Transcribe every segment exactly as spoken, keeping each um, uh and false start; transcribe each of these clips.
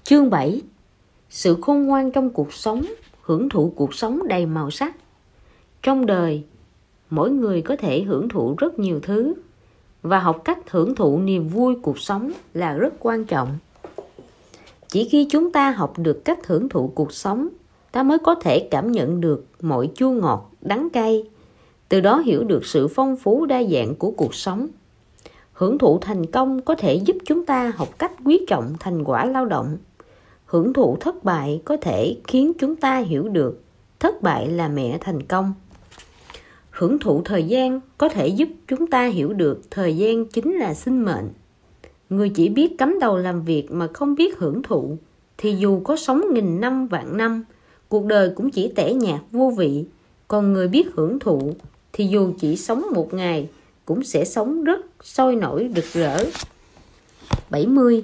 Chương bảy. Sự khôn ngoan trong cuộc sống, hưởng thụ cuộc sống đầy màu sắc. Trong đời, mỗi người có thể hưởng thụ rất nhiều thứ, và học cách hưởng thụ niềm vui cuộc sống là rất quan trọng. Chỉ khi chúng ta học được cách hưởng thụ cuộc sống, ta mới có thể cảm nhận được mọi chua ngọt, đắng cay, từ đó hiểu được sự phong phú đa dạng của cuộc sống. Hưởng thụ thành công có thể giúp chúng ta học cách quý trọng thành quả lao động. Hưởng thụ thất bại có thể khiến chúng ta hiểu được thất bại là mẹ thành công. Hưởng thụ thời gian có thể giúp chúng ta hiểu được thời gian chính là sinh mệnh. Người chỉ biết cắm đầu làm việc mà không biết hưởng thụ, thì dù có sống nghìn năm vạn năm, cuộc đời cũng chỉ tẻ nhạt vô vị. Còn người biết hưởng thụ, thì dù chỉ sống một ngày, cũng sẽ sống rất sôi nổi rực rỡ. bảy mươi.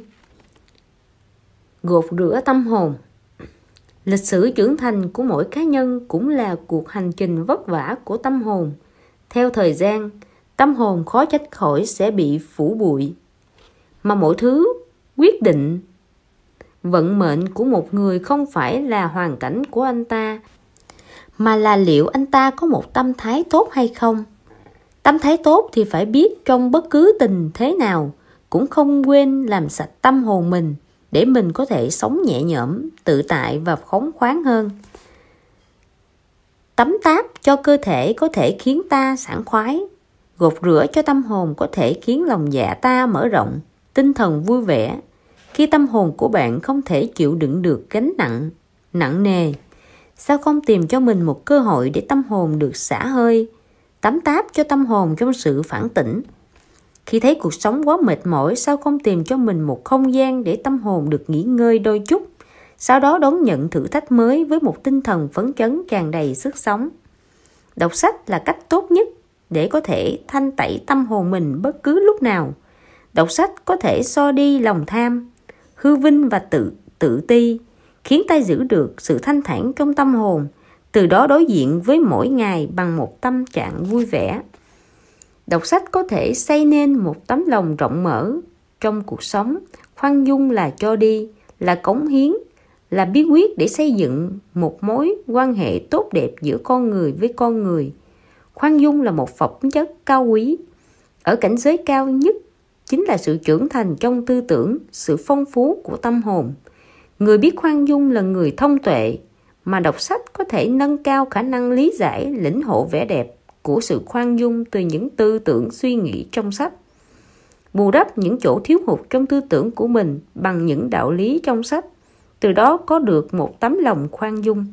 Gột rửa tâm hồn. Lịch sử trưởng thành của mỗi cá nhân cũng là cuộc hành trình vất vả của tâm hồn. Theo thời gian, tâm hồn khó tránh khỏi sẽ bị phủ bụi. Mà mọi thứ quyết định vận mệnh của một người không phải là hoàn cảnh của anh ta, mà là liệu anh ta có một tâm thái tốt hay không. Tâm thái tốt thì phải biết trong bất cứ tình thế nào cũng không quên làm sạch tâm hồn mình, để mình có thể sống nhẹ nhõm, tự tại và phóng khoáng hơn. Tắm táp cho cơ thể có thể khiến ta sảng khoái. Gột rửa cho tâm hồn có thể khiến lòng dạ ta mở rộng, tinh thần vui vẻ. Khi tâm hồn của bạn không thể chịu đựng được gánh nặng, nặng nề, sao không tìm cho mình một cơ hội để tâm hồn được xả hơi, tắm táp cho tâm hồn trong sự phản tỉnh. Khi thấy cuộc sống quá mệt mỏi, sao không tìm cho mình một không gian để tâm hồn được nghỉ ngơi đôi chút, sau đó đón nhận thử thách mới với một tinh thần phấn chấn tràn đầy sức sống. Đọc sách là cách tốt nhất để có thể thanh tẩy tâm hồn mình bất cứ lúc nào. Đọc sách có thể xua đi lòng tham, hư vinh và tự tự ti, khiến ta giữ được sự thanh thản trong tâm hồn, từ đó đối diện với mỗi ngày bằng một tâm trạng vui vẻ. Đọc sách có thể xây nên một tấm lòng rộng mở trong cuộc sống. Khoan dung là cho đi, là cống hiến, là bí quyết để xây dựng một mối quan hệ tốt đẹp giữa con người với con người. Khoan dung là một phẩm chất cao quý. Ở cảnh giới cao nhất chính là sự trưởng thành trong tư tưởng, sự phong phú của tâm hồn. Người biết khoan dung là người thông tuệ, mà đọc sách có thể nâng cao khả năng lý giải, lĩnh hội vẻ đẹp của sự khoan dung từ những tư tưởng suy nghĩ trong sách. Bù đắp những chỗ thiếu hụt trong tư tưởng của mình bằng những đạo lý trong sách, từ đó có được một tấm lòng khoan dung.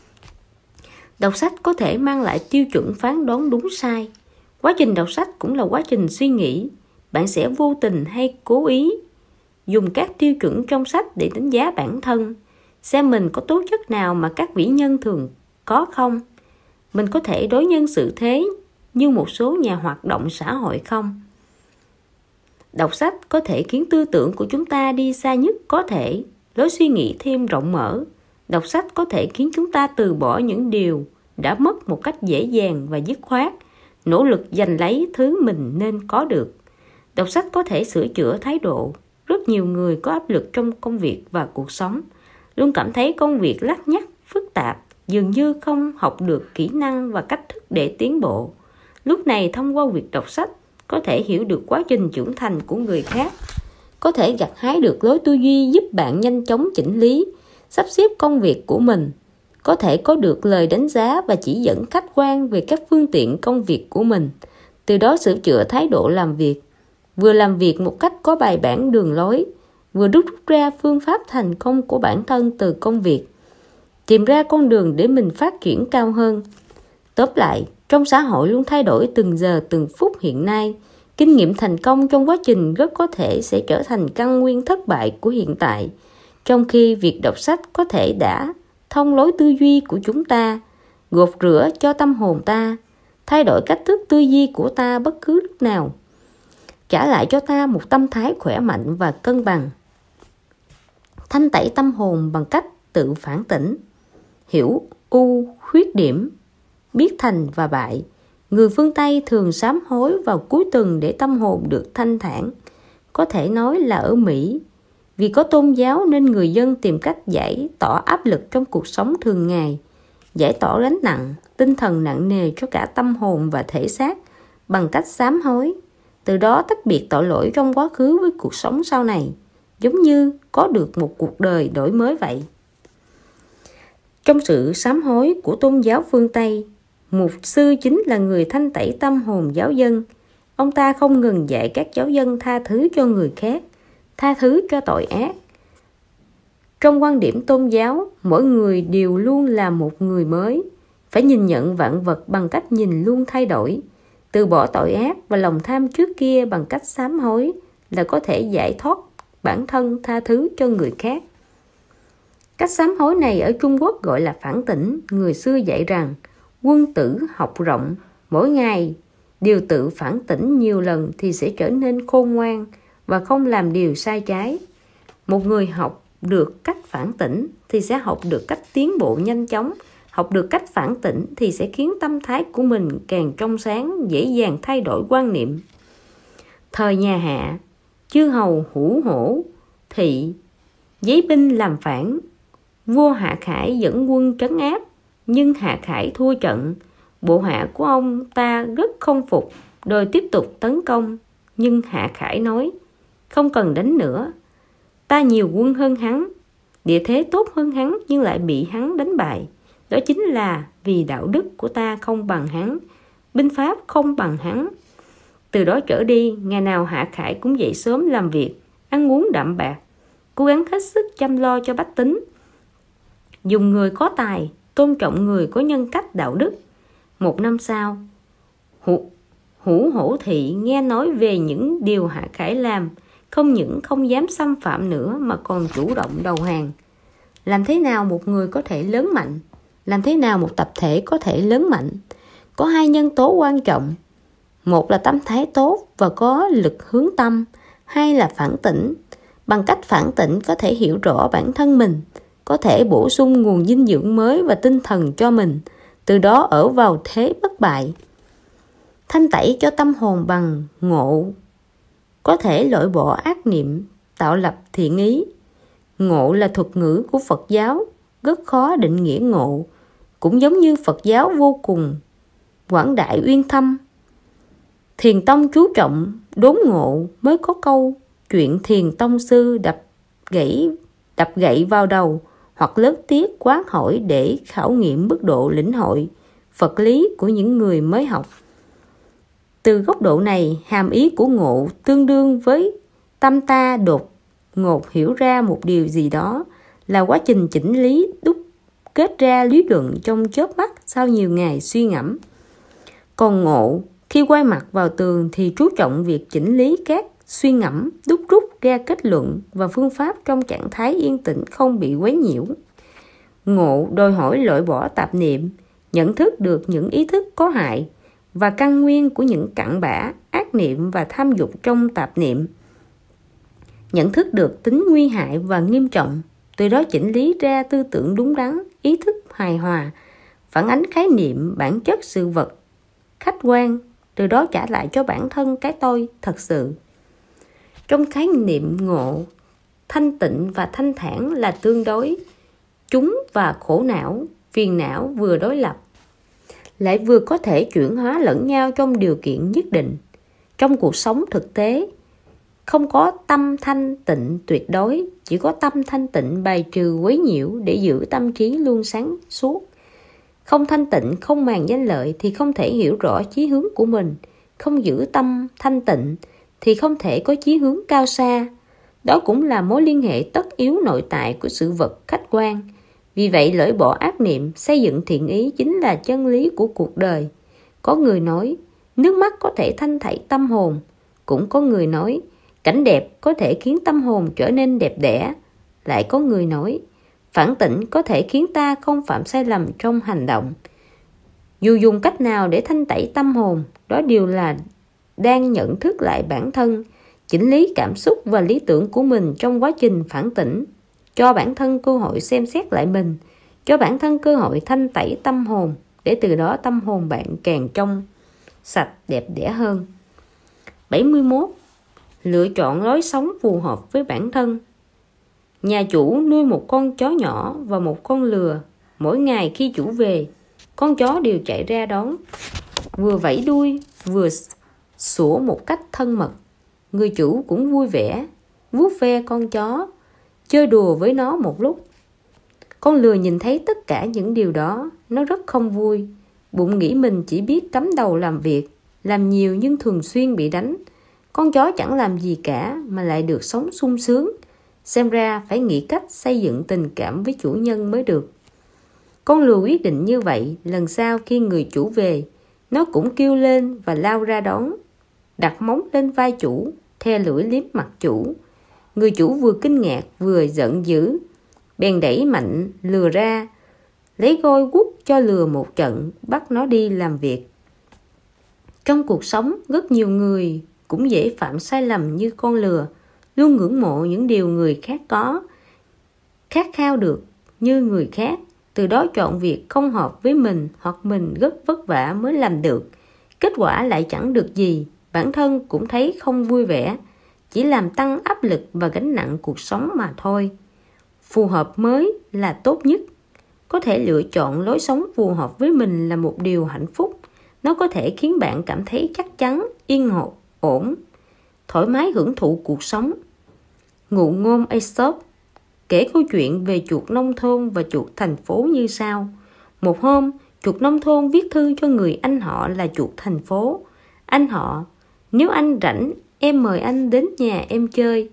Đọc sách có thể mang lại tiêu chuẩn phán đoán đúng sai. Quá trình đọc sách cũng là quá trình suy nghĩ. Bạn sẽ vô tình hay cố ý dùng các tiêu chuẩn trong sách để đánh giá bản thân, xem mình có tố chất nào mà các vĩ nhân thường có không. Mình có thể đối nhân xử thế như một số nhà hoạt động xã hội không. Đọc sách có thể khiến tư tưởng của chúng ta đi xa nhất có thể, lối suy nghĩ thêm rộng mở. Đọc sách có thể khiến chúng ta từ bỏ những điều đã mất một cách dễ dàng và dứt khoát, nỗ lực giành lấy thứ mình nên có được. Đọc sách có thể sửa chữa thái độ. Rất nhiều người có áp lực trong công việc và cuộc sống, luôn cảm thấy công việc lắt nhắt, phức tạp, dường như không học được kỹ năng và cách thức để tiến bộ. Lúc này, thông qua việc đọc sách, có thể hiểu được quá trình trưởng thành của người khác, có thể gặt hái được lối tư duy giúp bạn nhanh chóng chỉnh lý, sắp xếp công việc của mình, có thể có được lời đánh giá và chỉ dẫn khách quan về các phương tiện công việc của mình, từ đó sửa chữa thái độ làm việc. Vừa làm việc một cách có bài bản đường lối, vừa rút ra phương pháp thành công của bản thân từ công việc, tìm ra con đường để mình phát triển cao hơn. Tóm lại, trong xã hội luôn thay đổi từng giờ từng phút hiện nay, kinh nghiệm thành công trong quá trình rất có thể sẽ trở thành căn nguyên thất bại của hiện tại, trong khi việc đọc sách có thể đã thông lối tư duy của chúng ta, gột rửa cho tâm hồn ta, thay đổi cách thức tư duy của ta bất cứ lúc nào, trả lại cho ta một tâm thái khỏe mạnh và cân bằng. Thanh tẩy tâm hồn bằng cách tự phản tỉnh, hiểu ưu khuyết điểm, biết thành và bại. Người phương Tây thường sám hối vào cuối tuần để tâm hồn được thanh thản. Có thể nói là ở Mỹ, Vì có tôn giáo nên người dân tìm cách giải tỏa áp lực trong cuộc sống thường ngày, giải tỏa gánh nặng, tinh thần nặng nề cho cả tâm hồn và thể xác bằng cách sám hối, từ đó tách biệt tội lỗi trong quá khứ với cuộc sống sau này, giống như có được một cuộc đời đổi mới vậy. Trong sự sám hối của tôn giáo phương Tây, mục sư chính là người thanh tẩy tâm hồn giáo dân. Ông ta không ngừng dạy các giáo dân tha thứ cho người khác, tha thứ cho tội ác. Trong quan điểm tôn giáo, mỗi người đều luôn là một người mới, phải nhìn nhận vạn vật bằng cách nhìn luôn thay đổi. Từ bỏ tội ác và lòng tham trước kia bằng cách sám hối là có thể giải thoát bản thân, tha thứ cho người khác. Cách sám hối này ở Trung Quốc gọi là phản tỉnh. Người xưa dạy rằng quân tử học rộng, mỗi ngày đều tự phản tỉnh nhiều lần thì sẽ trở nên khôn ngoan và không làm điều sai trái. Một người học được cách phản tỉnh thì sẽ học được cách tiến bộ nhanh chóng. Học được cách phản tỉnh thì sẽ khiến tâm thái của mình càng trong sáng, dễ dàng thay đổi quan niệm. Thời nhà Hạ, chư hầu hữu hổ thị giấy binh làm phản. Vua Hạ Khải dẫn quân trấn áp, nhưng Hạ Khải thua trận. Bộ hạ của ông ta rất không phục, đòi tiếp tục tấn công. Nhưng Hạ Khải nói, không cần đánh nữa, ta nhiều quân hơn hắn, địa thế tốt hơn hắn nhưng lại bị hắn đánh bại. Đó chính là vì đạo đức của ta không bằng hắn, binh pháp không bằng hắn. Từ đó trở đi, ngày nào Hạ Khải cũng dậy sớm làm việc, ăn uống đạm bạc, cố gắng hết sức chăm lo cho bách tính, dùng người có tài, tôn trọng người có nhân cách đạo đức. Một năm sau, Hữu, Hữu Hổ Thị nghe nói về những điều Hạ Khải làm, không những không dám xâm phạm nữa mà còn chủ động đầu hàng. Làm thế nào một người có thể lớn mạnh? Làm thế nào một tập thể có thể lớn mạnh? Có hai nhân tố quan trọng. Một là tâm thái tốt và có lực hướng tâm. Hai là phản tỉnh. Bằng cách phản tỉnh có thể hiểu rõ bản thân mình, có thể bổ sung nguồn dinh dưỡng mới và tinh thần cho mình, từ đó ở vào thế bất bại. Thanh tẩy cho tâm hồn bằng ngộ, có thể loại bỏ ác niệm, tạo lập thiện ý. Ngộ là thuật ngữ của Phật giáo, rất khó định nghĩa ngộ. Cũng giống như Phật giáo vô cùng quảng đại uyên thâm, Thiền tông chú trọng đốn ngộ, mới có câu chuyện thiền tông sư đập gãy đập gậy vào đầu hoặc lớn tiếng quán hỏi để khảo nghiệm mức độ lĩnh hội Phật lý của những người mới học. Từ góc độ này, hàm ý của ngộ tương đương với tâm ta đột ngột hiểu ra một điều gì đó, là quá trình chỉnh lý đúc kết ra lý luận trong chớp mắt sau nhiều ngày suy ngẫm. Còn ngộ, khi quay mặt vào tường thì chú trọng việc chỉnh lý các suy ngẫm, đúc rút ra kết luận và phương pháp trong trạng thái yên tĩnh không bị quấy nhiễu. Ngộ đòi hỏi loại bỏ tạp niệm, nhận thức được những ý thức có hại và căn nguyên của những cặn bã, ác niệm và tham dục trong tạp niệm. Nhận thức được tính nguy hại và nghiêm trọng, từ đó chỉnh lý ra tư tưởng đúng đắn, ý thức hài hòa, phản ánh khái niệm bản chất sự vật khách quan, từ đó trả lại cho bản thân cái tôi thật sự. Trong khái niệm ngộ, thanh tịnh và thanh thản là tương đối, chúng và khổ não, phiền não vừa đối lập, lại vừa có thể chuyển hóa lẫn nhau trong điều kiện nhất định. Trong cuộc sống thực tế, không có tâm thanh tịnh tuyệt đối, chỉ có tâm thanh tịnh bài trừ quấy nhiễu để giữ tâm trí luôn sáng suốt. Không thanh tịnh, không màng danh lợi thì không thể hiểu rõ chí hướng của mình. Không giữ tâm thanh tịnh thì không thể có chí hướng cao xa. Đó cũng là mối liên hệ tất yếu nội tại của sự vật khách quan. Vì vậy, loại bỏ ác niệm, xây dựng thiện ý chính là chân lý của cuộc đời. Có người nói, nước mắt có thể thanh thảy tâm hồn. Cũng có người nói, cảnh đẹp có thể khiến tâm hồn trở nên đẹp đẽ. Lại có người nói, phản tỉnh có thể khiến ta không phạm sai lầm trong hành động. Dù dùng cách nào để thanh tẩy tâm hồn, đó đều là đang nhận thức lại bản thân, chỉnh lý cảm xúc và lý tưởng của mình trong quá trình phản tỉnh, cho bản thân cơ hội xem xét lại mình, cho bản thân cơ hội thanh tẩy tâm hồn, để từ đó tâm hồn bạn càng trong, sạch, đẹp đẽ hơn. bảy mươi mốt. Lựa chọn lối sống phù hợp với bản thân. Nhà chủ nuôi một con chó nhỏ và một con lừa. Mỗi ngày khi chủ về, con chó đều chạy ra đón, vừa vẫy đuôi vừa sủa một cách thân mật. Người chủ cũng vui vẻ vuốt ve con chó, chơi đùa với nó một lúc. Con lừa nhìn thấy tất cả những điều đó, nó rất không vui, bụng nghĩ mình chỉ biết cắm đầu làm việc, làm nhiều nhưng thường xuyên bị đánh. Con chó chẳng làm gì cả mà lại được sống sung sướng. Xem ra phải nghĩ cách xây dựng tình cảm với chủ nhân mới được. Con lừa quyết định như vậy. Lần sau khi người chủ về, nó cũng kêu lên và lao ra đón, đặt móng lên vai chủ, the lưỡi liếm mặt chủ. Người chủ vừa kinh ngạc vừa giận dữ, bèn đẩy mạnh lừa ra, lấy gôi quất cho lừa một trận, bắt nó đi làm việc. Trong cuộc sống, rất nhiều người cũng dễ phạm sai lầm như con lừa, luôn ngưỡng mộ những điều người khác có, khát khao được như người khác, từ đó chọn việc không hợp với mình hoặc mình rất vất vả mới làm được. Kết quả lại chẳng được gì, bản thân cũng thấy không vui vẻ, chỉ làm tăng áp lực và gánh nặng cuộc sống mà thôi. Phù hợp mới là tốt nhất. Có thể lựa chọn lối sống phù hợp với mình là một điều hạnh phúc. Nó có thể khiến bạn cảm thấy chắc chắn, yên ổn, thoải mái hưởng thụ cuộc sống. Ngụ ngôn Aesop kể câu chuyện về chuột nông thôn và chuột thành phố như sau. Một hôm, chuột nông thôn viết thư cho người anh họ là chuột thành phố. Anh họ, nếu anh rảnh, em mời anh đến nhà em chơi.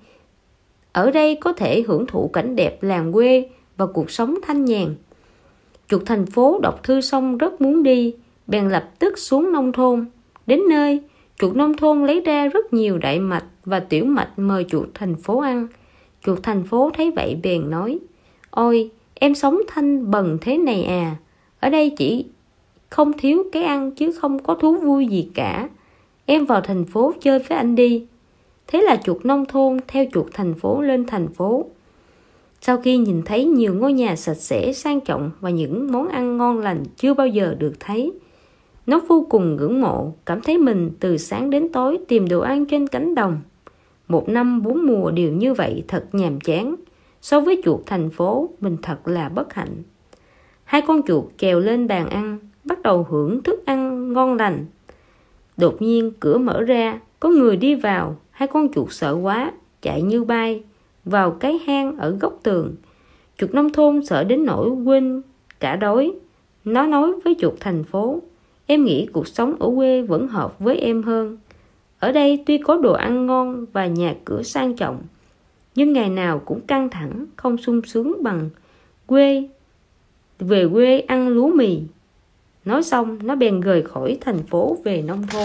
Ở đây có thể hưởng thụ cảnh đẹp làng quê và cuộc sống thanh nhàn. Chuột thành phố đọc thư xong rất muốn đi, bèn lập tức xuống nông thôn. Đến nơi, chuột nông thôn lấy ra rất nhiều đại mạch và tiểu mạch mời chuột thành phố ăn. Chuột thành phố thấy vậy bèn nói: Ôi, em sống thanh bần thế này à? Ở đây chỉ không thiếu cái ăn chứ không có thú vui gì cả. Em vào thành phố chơi với anh đi. Thế là chuột nông thôn theo chuột thành phố lên thành phố. Sau khi nhìn thấy nhiều ngôi nhà sạch sẽ sang trọng và những món ăn ngon lành chưa bao giờ được thấy, nó vô cùng ngưỡng mộ, cảm thấy mình từ sáng đến tối tìm đồ ăn trên cánh đồng. Một năm bốn mùa đều như vậy thật nhàm chán. So với chuột thành phố, mình thật là bất hạnh. Hai con chuột trèo lên bàn ăn, bắt đầu hưởng thức ăn ngon lành. Đột nhiên cửa mở ra, có người đi vào. Hai con chuột sợ quá, chạy như bay vào cái hang ở góc tường. Chuột nông thôn sợ đến nỗi quên cả đói. Nó nói với chuột thành phố: Em nghĩ cuộc sống ở quê vẫn hợp với em hơn. Ở đây tuy có đồ ăn ngon và nhà cửa sang trọng, nhưng ngày nào cũng căng thẳng, không sung sướng bằng quê. Về quê ăn lúa mì. Nói xong, nó bèn rời khỏi thành phố về nông thôn.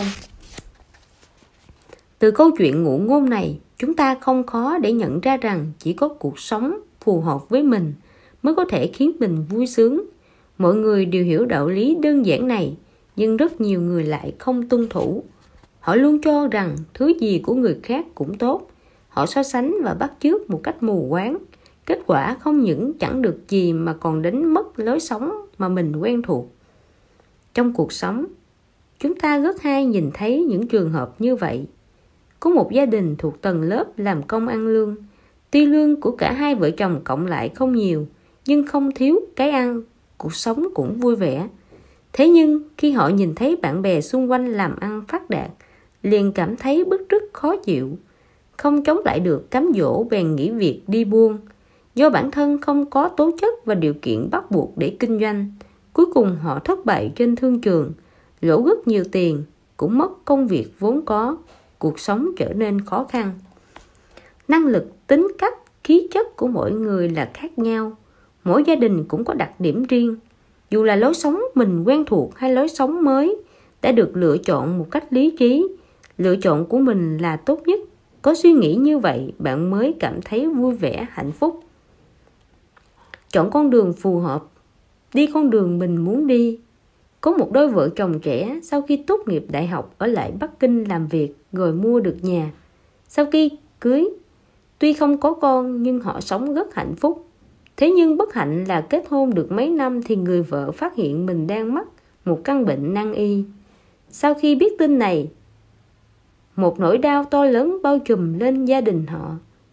Từ câu chuyện ngụ ngôn này, chúng ta không khó để nhận ra rằng chỉ có cuộc sống phù hợp với mình mới có thể khiến mình vui sướng. Mọi người đều hiểu đạo lý đơn giản này, nhưng rất nhiều người lại không tuân thủ. Họ luôn cho rằng thứ gì của người khác cũng tốt. Họ so sánh và bắt chước một cách mù quáng. Kết quả không những chẳng được gì mà còn đánh mất lối sống mà mình quen thuộc. Trong cuộc sống, chúng ta rất hay nhìn thấy những trường hợp như vậy. Có một gia đình thuộc tầng lớp làm công ăn lương. Tuy lương của cả hai vợ chồng cộng lại không nhiều, nhưng không thiếu cái ăn, cuộc sống cũng vui vẻ. Thế nhưng khi họ nhìn thấy bạn bè xung quanh làm ăn phát đạt, liền cảm thấy bứt rứt khó chịu. Không chống lại được cám dỗ bèn nghỉ việc đi buôn. Do bản thân không có tố chất và điều kiện bắt buộc để kinh doanh, cuối cùng họ thất bại trên thương trường, lỗ rất nhiều tiền, cũng mất công việc vốn có, cuộc sống trở nên khó khăn. Năng lực, tính cách, khí chất của mỗi người là khác nhau. Mỗi gia đình cũng có đặc điểm riêng. Dù là lối sống mình quen thuộc hay lối sống mới đã được lựa chọn một cách lý trí, lựa chọn của mình là tốt nhất. Có suy nghĩ như vậy, bạn mới cảm thấy vui vẻ, hạnh phúc. Chọn con đường phù hợp, đi con đường mình muốn đi. Có một đôi vợ chồng trẻ sau khi tốt nghiệp đại học ở lại Bắc Kinh làm việc rồi mua được nhà. Sau khi cưới, tuy không có con nhưng họ sống rất hạnh phúc. Thế nhưng bất hạnh là kết hôn được mấy năm thì người vợ phát hiện mình đang mắc một căn bệnh nan y. Sau khi biết tin này, một nỗi đau to lớn bao trùm lên gia đình họ.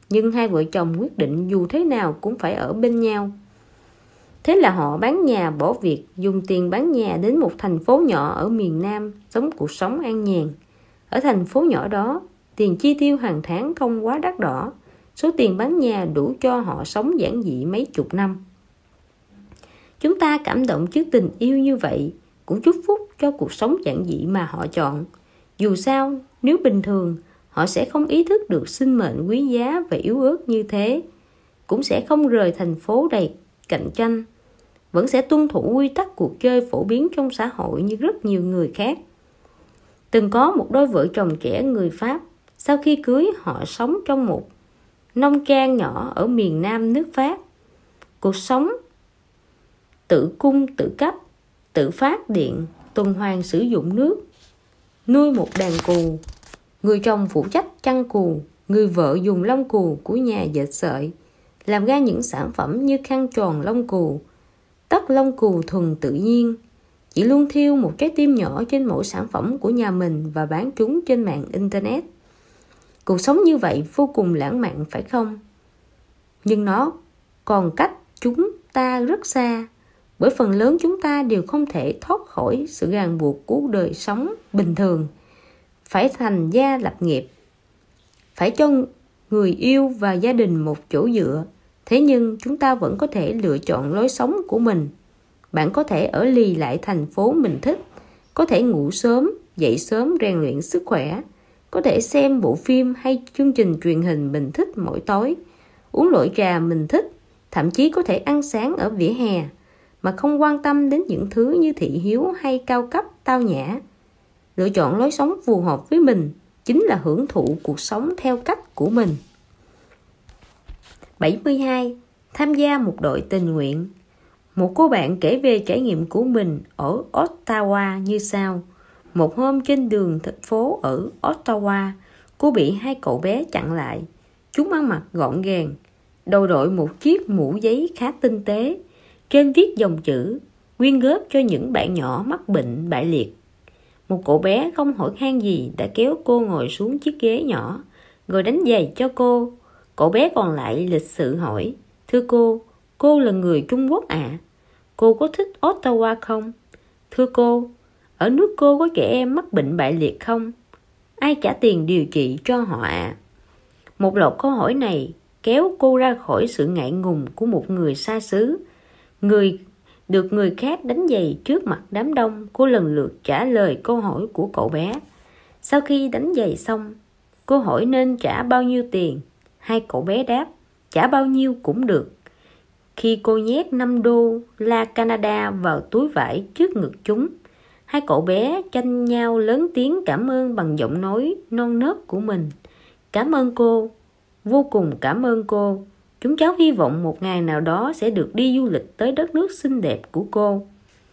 nhưng hai vợ chồng quyết định dù thế nào cũng phải ở bên nhau. Thế là họ bán nhà bỏ việc, dùng tiền bán nhà đến một thành phố nhỏ ở miền Nam, sống cuộc sống an nhàn. Ở thành phố nhỏ đó, tiền chi tiêu hàng tháng không quá đắt đỏ, số tiền bán nhà đủ cho họ sống giản dị mấy chục năm. Chúng ta cảm động trước tình yêu như vậy, cũng chúc phúc cho cuộc sống giản dị mà họ chọn. Dù sao, nếu bình thường, họ sẽ không ý thức được sinh mệnh quý giá và yếu ớt như thế, cũng sẽ không rời thành phố đầy cạnh tranh, vẫn sẽ tuân thủ quy tắc cuộc chơi phổ biến trong xã hội như rất nhiều người khác. Từng có một đôi vợ chồng trẻ người Pháp, sau khi cưới họ sống trong một nông trang nhỏ ở miền Nam nước Pháp. Cuộc sống tự cung tự cấp, tự phát điện, tuần hoàn sử dụng nước, nuôi một đàn cừu. Người chồng phụ trách chăn cừu, người vợ dùng lông cừu của nhà dệt sợi, làm ra những sản phẩm như khăn tròn lông cừu, tất lông cừu thuần tự nhiên. Chị luôn thiêu một trái tim nhỏ trên mỗi sản phẩm của nhà mình và bán chúng trên mạng Internet. Cuộc sống như vậy vô cùng lãng mạn phải không? Nhưng nó còn cách chúng ta rất xa, bởi phần lớn chúng ta đều không thể thoát khỏi sự ràng buộc của đời sống bình thường. Phải thành gia lập nghiệp, phải cho người yêu và gia đình một chỗ dựa. Thế nhưng chúng ta vẫn có thể lựa chọn lối sống của mình. Bạn có thể ở lì lại thành phố mình thích, có thể ngủ sớm, dậy sớm rèn luyện sức khỏe, có thể xem bộ phim hay chương trình truyền hình mình thích mỗi tối, uống loại trà mình thích, thậm chí có thể ăn sáng ở vỉa hè mà không quan tâm đến những thứ như thị hiếu hay cao cấp tao nhã. Lựa chọn lối sống phù hợp với mình chính là hưởng thụ cuộc sống theo cách của mình. bảy mươi hai. Tham gia một đội tình nguyện. Một cô bạn kể về trải nghiệm của mình ở Ottawa như sau. Một hôm trên đường thành phố ở Ottawa, cô bị hai cậu bé chặn lại. Chúng ăn mặc gọn gàng, đầu đội một chiếc mũ giấy khá tinh tế. Trên viết dòng chữ quyên góp cho những bạn nhỏ mắc bệnh bại liệt. Một cậu bé không hỏi han gì đã kéo cô ngồi xuống chiếc ghế nhỏ, rồi đánh giày cho cô. Cậu bé còn lại lịch sự hỏi, thưa cô, cô là người Trung Quốc ạ? À? Cô có thích Ottawa không? Thưa cô, ở nước cô có trẻ em mắc bệnh bại liệt không? Ai trả tiền điều trị cho họ ạ? À? Một loạt câu hỏi này kéo cô ra khỏi sự ngại ngùng của một người xa xứ. Người được người khác đánh giày trước mặt đám đông, cô lần lượt trả lời câu hỏi của cậu bé. Sau khi đánh giày xong, cô hỏi nên trả bao nhiêu tiền. Hai cậu bé đáp, trả bao nhiêu cũng được. Khi cô nhét năm đô la Canada vào túi vải trước ngực chúng, hai cậu bé tranh nhau lớn tiếng cảm ơn bằng giọng nói non nớt của mình. Cảm ơn cô, vô cùng cảm ơn cô. Chúng cháu hy vọng một ngày nào đó sẽ được đi du lịch tới đất nước xinh đẹp của cô.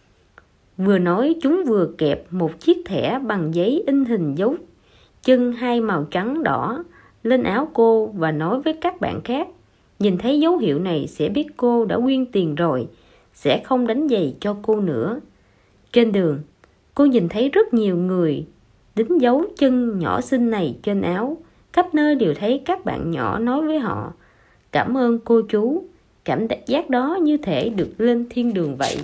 Vừa nói chúng vừa kẹp một chiếc thẻ bằng giấy in hình dấu chân hai màu trắng đỏ lên áo cô và nói với các bạn khác, nhìn thấy dấu hiệu này sẽ biết cô đã quyên tiền rồi, sẽ không đánh giày cho cô nữa. Trên đường, cô nhìn thấy rất nhiều người đính dấu chân nhỏ xinh này trên áo. Khắp nơi đều thấy các bạn nhỏ nói với họ, cảm ơn cô chú. Cảm giác đó như thể được lên thiên đường vậy.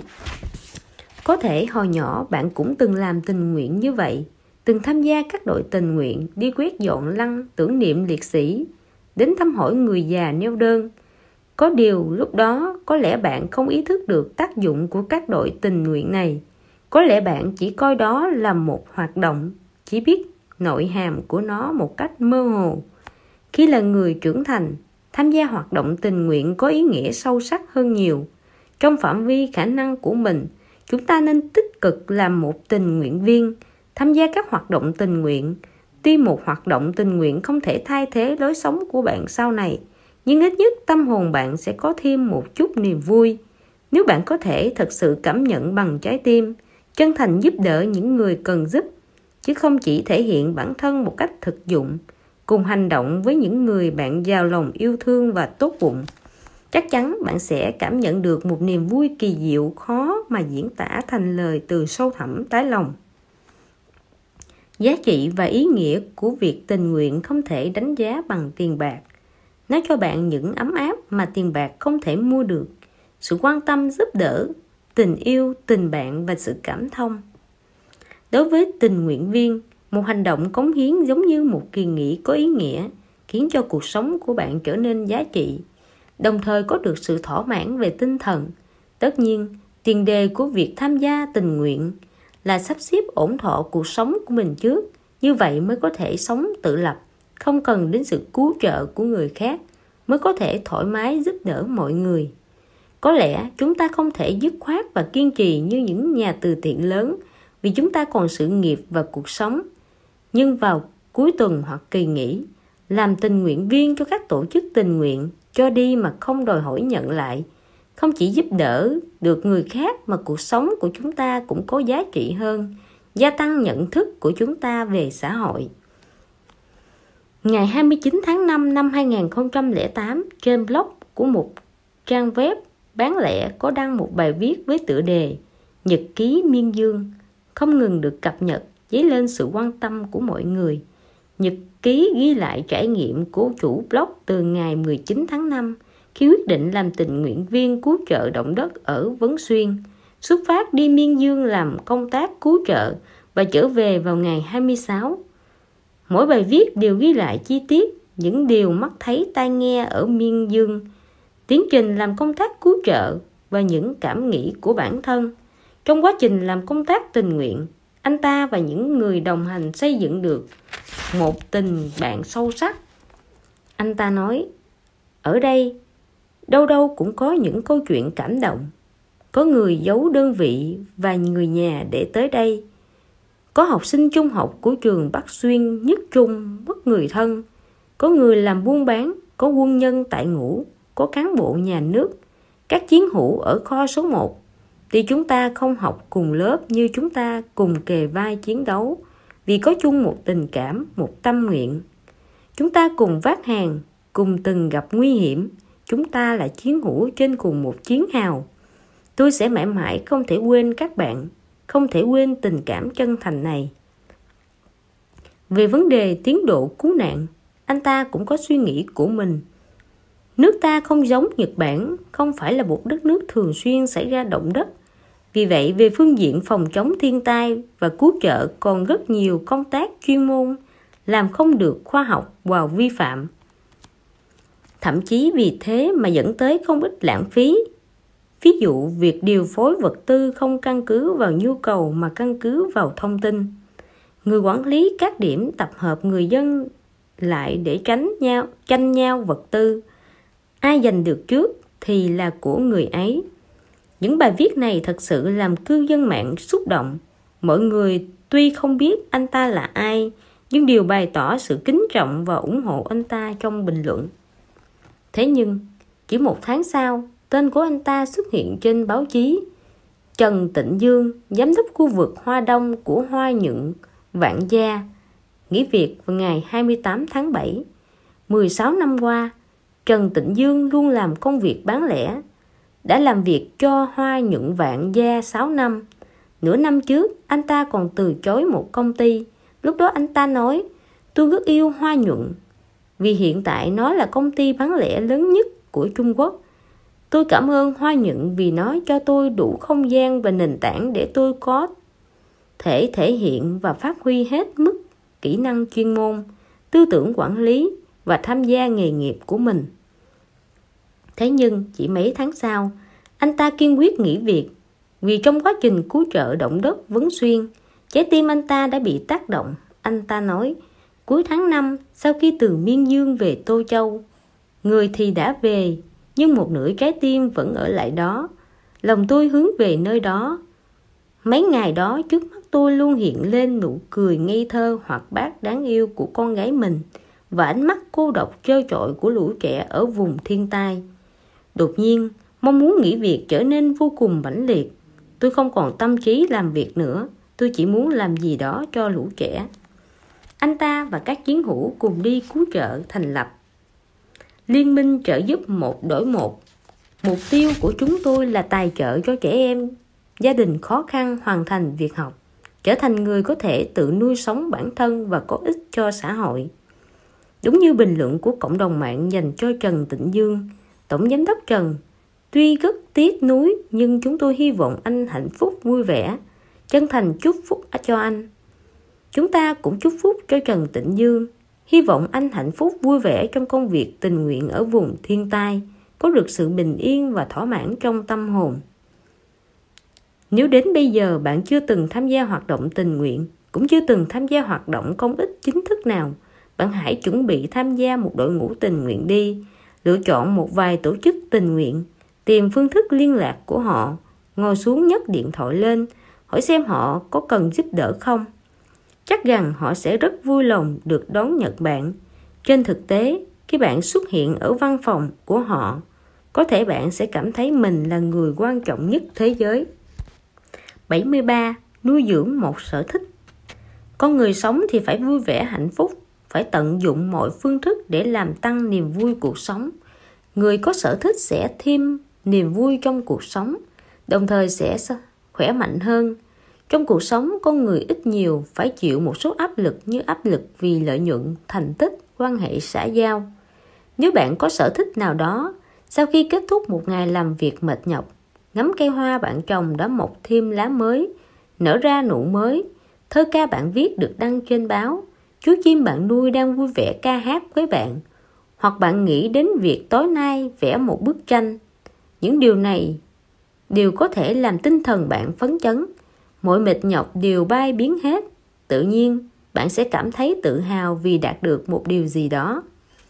Có thể hồi nhỏ bạn cũng từng làm tình nguyện như vậy, từng tham gia các đội tình nguyện, đi quét dọn lăng tưởng niệm liệt sĩ, đến thăm hỏi người già neo đơn. Có điều lúc đó có lẽ bạn không ý thức được tác dụng của các đội tình nguyện này. Có lẽ bạn chỉ coi đó là một hoạt động, chỉ biết nội hàm của nó một cách mơ hồ. Khi là người trưởng thành, tham gia hoạt động tình nguyện có ý nghĩa sâu sắc hơn nhiều. Trong phạm vi khả năng của mình, chúng ta nên tích cực làm một tình nguyện viên, tham gia các hoạt động tình nguyện. Tuy một hoạt động tình nguyện không thể thay thế lối sống của bạn sau này, nhưng ít nhất tâm hồn bạn sẽ có thêm một chút niềm vui. Nếu bạn có thể thật sự cảm nhận bằng trái tim, chân thành giúp đỡ những người cần giúp, chứ không chỉ thể hiện bản thân một cách thực dụng, cùng hành động với những người bạn giàu lòng yêu thương và tốt bụng, chắc chắn bạn sẽ cảm nhận được một niềm vui kỳ diệu khó mà diễn tả thành lời từ sâu thẳm đáy lòng. Giá trị và ý nghĩa của việc tình nguyện không thể đánh giá bằng tiền bạc. Nó cho bạn những ấm áp mà tiền bạc không thể mua được, sự quan tâm giúp đỡ, tình yêu, tình bạn và sự cảm thông. Đối với tình nguyện viên, một hành động cống hiến giống như một kỳ nghỉ có ý nghĩa, khiến cho cuộc sống của bạn trở nên giá trị, đồng thời có được sự thỏa mãn về tinh thần. Tất nhiên, tiền đề của việc tham gia tình nguyện là sắp xếp ổn thỏa cuộc sống của mình trước, như vậy mới có thể sống tự lập, không cần đến sự cứu trợ của người khác, mới có thể thoải mái giúp đỡ mọi người. Có lẽ chúng ta không thể dứt khoát và kiên trì như những nhà từ thiện lớn vì chúng ta còn sự nghiệp và cuộc sống. Nhưng vào cuối tuần hoặc kỳ nghỉ, làm tình nguyện viên cho các tổ chức tình nguyện, cho đi mà không đòi hỏi nhận lại, không chỉ giúp đỡ được người khác mà cuộc sống của chúng ta cũng có giá trị hơn, gia tăng nhận thức của chúng ta về xã hội. Ngày hai mươi chín tháng năm năm hai nghìn không trăm lẻ tám, trên blog của một trang web bán lẻ có đăng một bài viết với tựa đề Nhật ký Miên Dương, không ngừng được cập nhật, dấy lên sự quan tâm của mọi người. Nhật ký ghi lại trải nghiệm của chủ blog từ ngày mười chín tháng năm khi quyết định làm tình nguyện viên cứu trợ động đất ở Vấn Xuyên, xuất phát đi Miên Dương làm công tác cứu trợ và trở về vào ngày hai mươi sáu. Mỗi bài viết đều ghi lại chi tiết những điều mắt thấy tai nghe ở Miên Dương, tiến trình làm công tác cứu trợ và những cảm nghĩ của bản thân. Trong quá trình làm công tác tình nguyện, anh ta và những người đồng hành xây dựng được một tình bạn sâu sắc. Anh ta nói, ở đây, đâu đâu cũng có những câu chuyện cảm động. Có người giấu đơn vị và người nhà để tới đây. Có học sinh trung học của trường Bắc Xuyên nhất trung mất người thân. Có người làm buôn bán, có quân nhân tại ngũ, có cán bộ nhà nước, các chiến hữu ở kho số một. Tuy chúng ta không học cùng lớp như chúng ta cùng kề vai chiến đấu, vì có chung một tình cảm, một tâm nguyện. Chúng ta cùng vác hàng, cùng từng gặp nguy hiểm. Chúng ta là chiến hữu trên cùng một chiến hào. Tôi sẽ mãi mãi không thể quên các bạn, không thể quên tình cảm chân thành này. Về vấn đề tiến độ cứu nạn, anh ta cũng có suy nghĩ của mình. Nước ta không giống Nhật Bản, không phải là một đất nước thường xuyên xảy ra động đất. Vì vậy, về phương diện phòng chống thiên tai và cứu trợ còn rất nhiều công tác chuyên môn làm không được khoa học và vi phạm. Thậm chí vì thế mà dẫn tới không ít lãng phí. Ví dụ, việc điều phối vật tư không căn cứ vào nhu cầu mà căn cứ vào thông tin. Người quản lý các điểm tập hợp người dân lại để tránh nhau, tranh nhau vật tư. Ai giành được trước thì là của người ấy. Những bài viết này thật sự làm cư dân mạng xúc động. Mọi người tuy không biết anh ta là ai, nhưng đều bày tỏ sự kính trọng và ủng hộ anh ta trong bình luận. Thế nhưng, chỉ một tháng sau, tên của anh ta xuất hiện trên báo chí. Trần Tịnh Dương, giám đốc khu vực Hoa Đông của Hoa Nhượng Vạn Gia, nghỉ việc vào ngày hai mươi tám tháng bảy. mười sáu năm qua, Trần Tịnh Dương luôn làm công việc bán lẻ. Đã làm việc cho Hoa Nhượng Vạn Gia sáu năm. Nửa năm trước, anh ta còn từ chối một công ty. Lúc đó anh ta nói, tôi rất yêu Hoa Nhuận, vì hiện tại nó là công ty bán lẻ lớn nhất của Trung Quốc. Tôi cảm ơn Hoa Nhuận vì nó cho tôi đủ không gian và nền tảng để tôi có thể thể hiện và phát huy hết mức kỹ năng chuyên môn, tư tưởng quản lý và tham gia nghề nghiệp của mình. Thế nhưng chỉ mấy tháng sau, anh ta kiên quyết nghỉ việc vì trong quá trình cứu trợ động đất Vấn Xuyên, trái tim anh ta đã bị tác động. Anh ta nói, cuối tháng năm, sau khi từ Miên Dương về Tô Châu, người thì đã về, nhưng một nửa trái tim vẫn ở lại đó. Lòng tôi hướng về nơi đó. Mấy ngày đó trước mắt tôi luôn hiện lên nụ cười ngây thơ hoạt bát đáng yêu của con gái mình và ánh mắt cô độc trơ trọi của lũ trẻ ở vùng thiên tai. Đột nhiên, mong muốn nghỉ việc trở nên vô cùng mãnh liệt. Tôi không còn tâm trí làm việc nữa, tôi chỉ muốn làm gì đó cho lũ trẻ. Anh ta và các chiến hữu cùng đi cứu trợ thành lập Liên minh trợ giúp một đổi một. Mục tiêu của chúng tôi là tài trợ cho trẻ em, gia đình khó khăn hoàn thành việc học, trở thành người có thể tự nuôi sống bản thân và có ích cho xã hội. Đúng như bình luận của cộng đồng mạng dành cho Trần Tịnh Dương, Tổng Giám đốc Trần: tuy rất tiếc nuối nhưng chúng tôi hy vọng anh hạnh phúc vui vẻ, chân thành chúc phúc cho anh. Chúng ta cũng chúc phúc cho Trần Tịnh Dương, hy vọng anh hạnh phúc vui vẻ trong công việc tình nguyện ở vùng thiên tai, có được sự bình yên và thỏa mãn trong tâm hồn. Nếu đến bây giờ bạn chưa từng tham gia hoạt động tình nguyện, cũng chưa từng tham gia hoạt động công ích chính thức nào, bạn hãy chuẩn bị tham gia một đội ngũ tình nguyện đi. Lựa chọn một vài tổ chức tình nguyện, tìm phương thức liên lạc của họ, ngồi xuống nhấc điện thoại lên, hỏi xem họ có cần giúp đỡ không. Chắc rằng họ sẽ rất vui lòng được đón nhận bạn. Trên thực tế, khi bạn xuất hiện ở văn phòng của họ, có thể bạn sẽ cảm thấy mình là người quan trọng nhất thế giới. bảy mươi ba. Nuôi dưỡng một sở thích. Con người sống thì phải vui vẻ hạnh phúc, phải tận dụng mọi phương thức để làm tăng niềm vui cuộc sống. Người có sở thích sẽ thêm niềm vui trong cuộc sống, đồng thời sẽ khỏe mạnh hơn. Trong cuộc sống, con người ít nhiều phải chịu một số áp lực như áp lực vì lợi nhuận, thành tích, quan hệ xã giao. Nếu bạn có sở thích nào đó, sau khi kết thúc một ngày làm việc mệt nhọc, ngắm cây hoa bạn trồng đã mọc thêm lá mới, nở ra nụ mới, thơ ca bạn viết được đăng trên báo, chú chim bạn nuôi đang vui vẻ ca hát với bạn, hoặc bạn nghĩ đến việc tối nay vẽ một bức tranh. Những điều này đều có thể làm tinh thần bạn phấn chấn, mọi mệt nhọc đều bay biến hết. Tự nhiên, bạn sẽ cảm thấy tự hào vì đạt được một điều gì đó.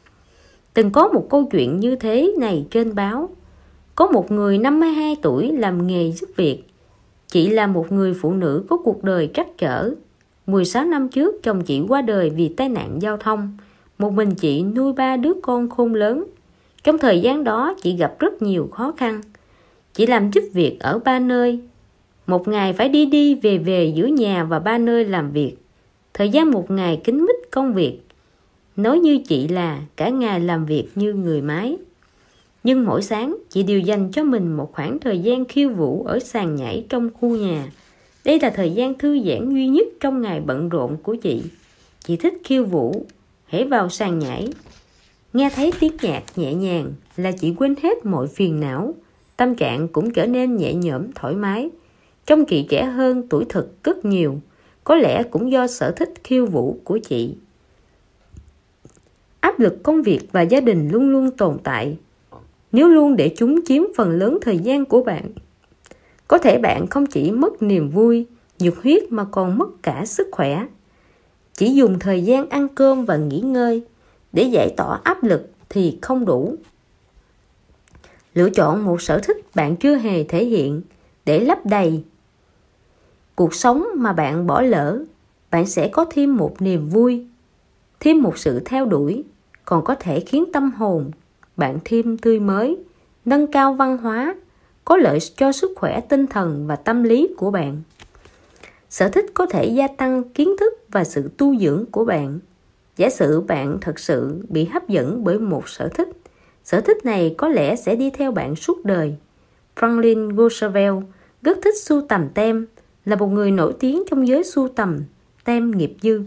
Từng có một câu chuyện như thế này trên báo. Có một người năm mươi hai tuổi làm nghề giúp việc. Chị là một người phụ nữ có cuộc đời trắc trở. mười sáu năm trước, chồng chị qua đời vì tai nạn giao thông. Một mình chị nuôi ba đứa con khôn lớn. Trong thời gian đó, chị gặp rất nhiều khó khăn. Chị làm giúp việc ở ba nơi. Một ngày phải đi đi về về giữa nhà và ba nơi làm việc. Thời gian một ngày kín mít công việc. Nói như chị là cả ngày làm việc như người máy. Nhưng mỗi sáng, chị đều dành cho mình một khoảng thời gian khiêu vũ ở sàn nhảy trong khu nhà. Đây là thời gian thư giãn duy nhất trong ngày bận rộn của chị. Chị thích khiêu vũ, hãy vào sàn nhảy. Nghe thấy tiếng nhạc nhẹ nhàng là chị quên hết mọi phiền não. Tâm trạng cũng trở nên nhẹ nhõm thoải mái. Trông chị trẻ hơn tuổi thực rất nhiều. Có lẽ cũng do sở thích khiêu vũ của chị. Áp lực công việc và gia đình luôn luôn tồn tại. Nếu luôn để chúng chiếm phần lớn thời gian của bạn, có thể bạn không chỉ mất niềm vui, nhiệt huyết mà còn mất cả sức khỏe. Chỉ dùng thời gian ăn cơm và nghỉ ngơi để giải tỏa áp lực thì không đủ. Lựa chọn một sở thích bạn chưa hề thể hiện để lấp đầy cuộc sống mà bạn bỏ lỡ. Bạn sẽ có thêm một niềm vui, thêm một sự theo đuổi, còn có thể khiến tâm hồn bạn thêm tươi mới, nâng cao văn hóa, có lợi cho sức khỏe tinh thần và tâm lý của bạn. Sở thích có thể gia tăng kiến thức và sự tu dưỡng của bạn. Giả sử bạn thật sự bị hấp dẫn bởi một sở thích, sở thích này có lẽ sẽ đi theo bạn suốt đời. Franklin Roosevelt rất thích sưu tầm tem, là một người nổi tiếng trong giới sưu tầm tem nghiệp dư.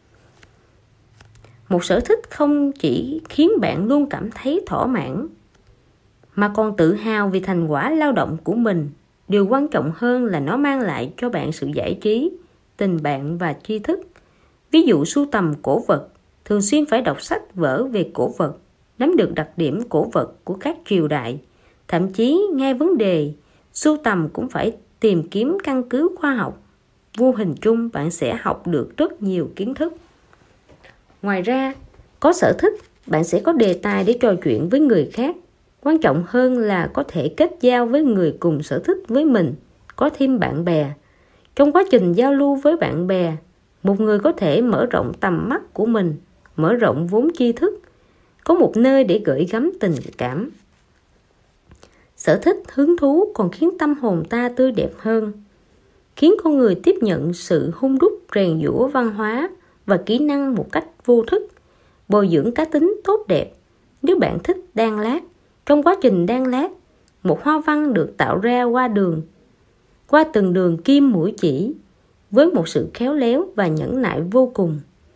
Một sở thích không chỉ khiến bạn luôn cảm thấy thỏa mãn, mà còn tự hào vì thành quả lao động của mình. Điều quan trọng hơn là nó mang lại cho bạn sự giải trí, tình bạn và tri thức. Ví dụ sưu tầm cổ vật, thường xuyên phải đọc sách vở về cổ vật, nắm được đặc điểm cổ vật của các triều đại. Thậm chí ngay vấn đề sưu tầm cũng phải tìm kiếm căn cứ khoa học. Vô hình chung bạn sẽ học được rất nhiều kiến thức. Ngoài ra, có sở thích, bạn sẽ có đề tài để trò chuyện với người khác. Quan trọng hơn là có thể kết giao với người cùng sở thích với mình, có thêm bạn bè. Trong quá trình giao lưu với bạn bè, một người có thể mở rộng tầm mắt của mình, mở rộng vốn tri thức, có một nơi để gửi gắm tình cảm. Sở thích, hứng thú còn khiến tâm hồn ta tươi đẹp hơn, khiến con người tiếp nhận sự hung đúc rèn giũa văn hóa và kỹ năng một cách vô thức, bồi dưỡng cá tính tốt đẹp. Nếu bạn thích đan lát, trong quá trình đan lát, một hoa văn được tạo ra qua đường, qua từng đường kim mũi chỉ, với một sự khéo léo và nhẫn nại vô cùng.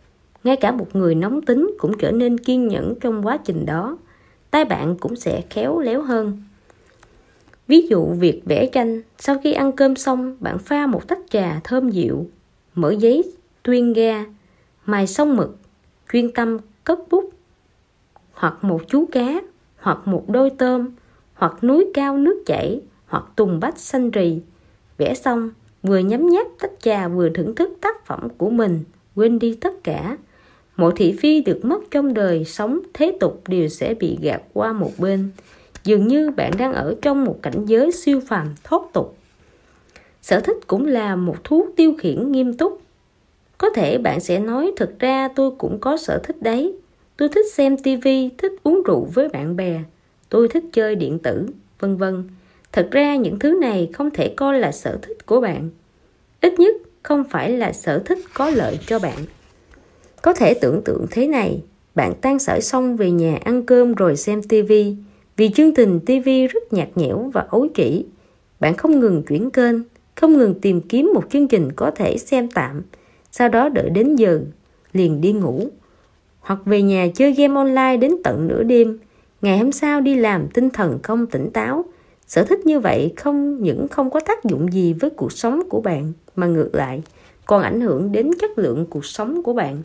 Ngay cả một người nóng tính cũng trở nên kiên nhẫn trong quá trình đó. Tay bạn cũng sẽ khéo léo hơn. Ví dụ việc vẽ tranh, sau khi ăn cơm xong, bạn pha một tách trà thơm dịu, mở giấy tuyên ga, mài xong mực, chuyên tâm cất bút, hoặc một chú cá, hoặc một đôi tôm, hoặc núi cao nước chảy, hoặc tùng bách xanh rì. Vẽ xong, vừa nhấm nháp tách trà vừa thưởng thức tác phẩm của mình, quên đi tất cả. Mọi thị phi được mất trong đời sống thế tục đều sẽ bị gạt qua một bên. Dường như bạn đang ở trong một cảnh giới siêu phàm thoát tục. Sở thích cũng là một thú tiêu khiển nghiêm túc. Có thể bạn sẽ nói, thực ra tôi cũng có sở thích đấy. Tôi thích xem tivi, thích uống rượu với bạn bè, tôi thích chơi điện tử, vân vân. Thật ra những thứ này không thể coi là sở thích của bạn. Ít nhất không phải là sở thích có lợi cho bạn. Có thể tưởng tượng thế này, bạn tan sở xong về nhà ăn cơm rồi xem tivi. Vì chương trình tivi rất nhạt nhẽo và ấu trĩ, bạn không ngừng chuyển kênh, không ngừng tìm kiếm một chương trình có thể xem tạm, sau đó đợi đến giờ liền đi ngủ. Hoặc về nhà chơi game online đến tận nửa đêm, ngày hôm sau đi làm tinh thần không tỉnh táo. Sở thích như vậy không những không có tác dụng gì với cuộc sống của bạn, mà ngược lại còn ảnh hưởng đến chất lượng cuộc sống của bạn.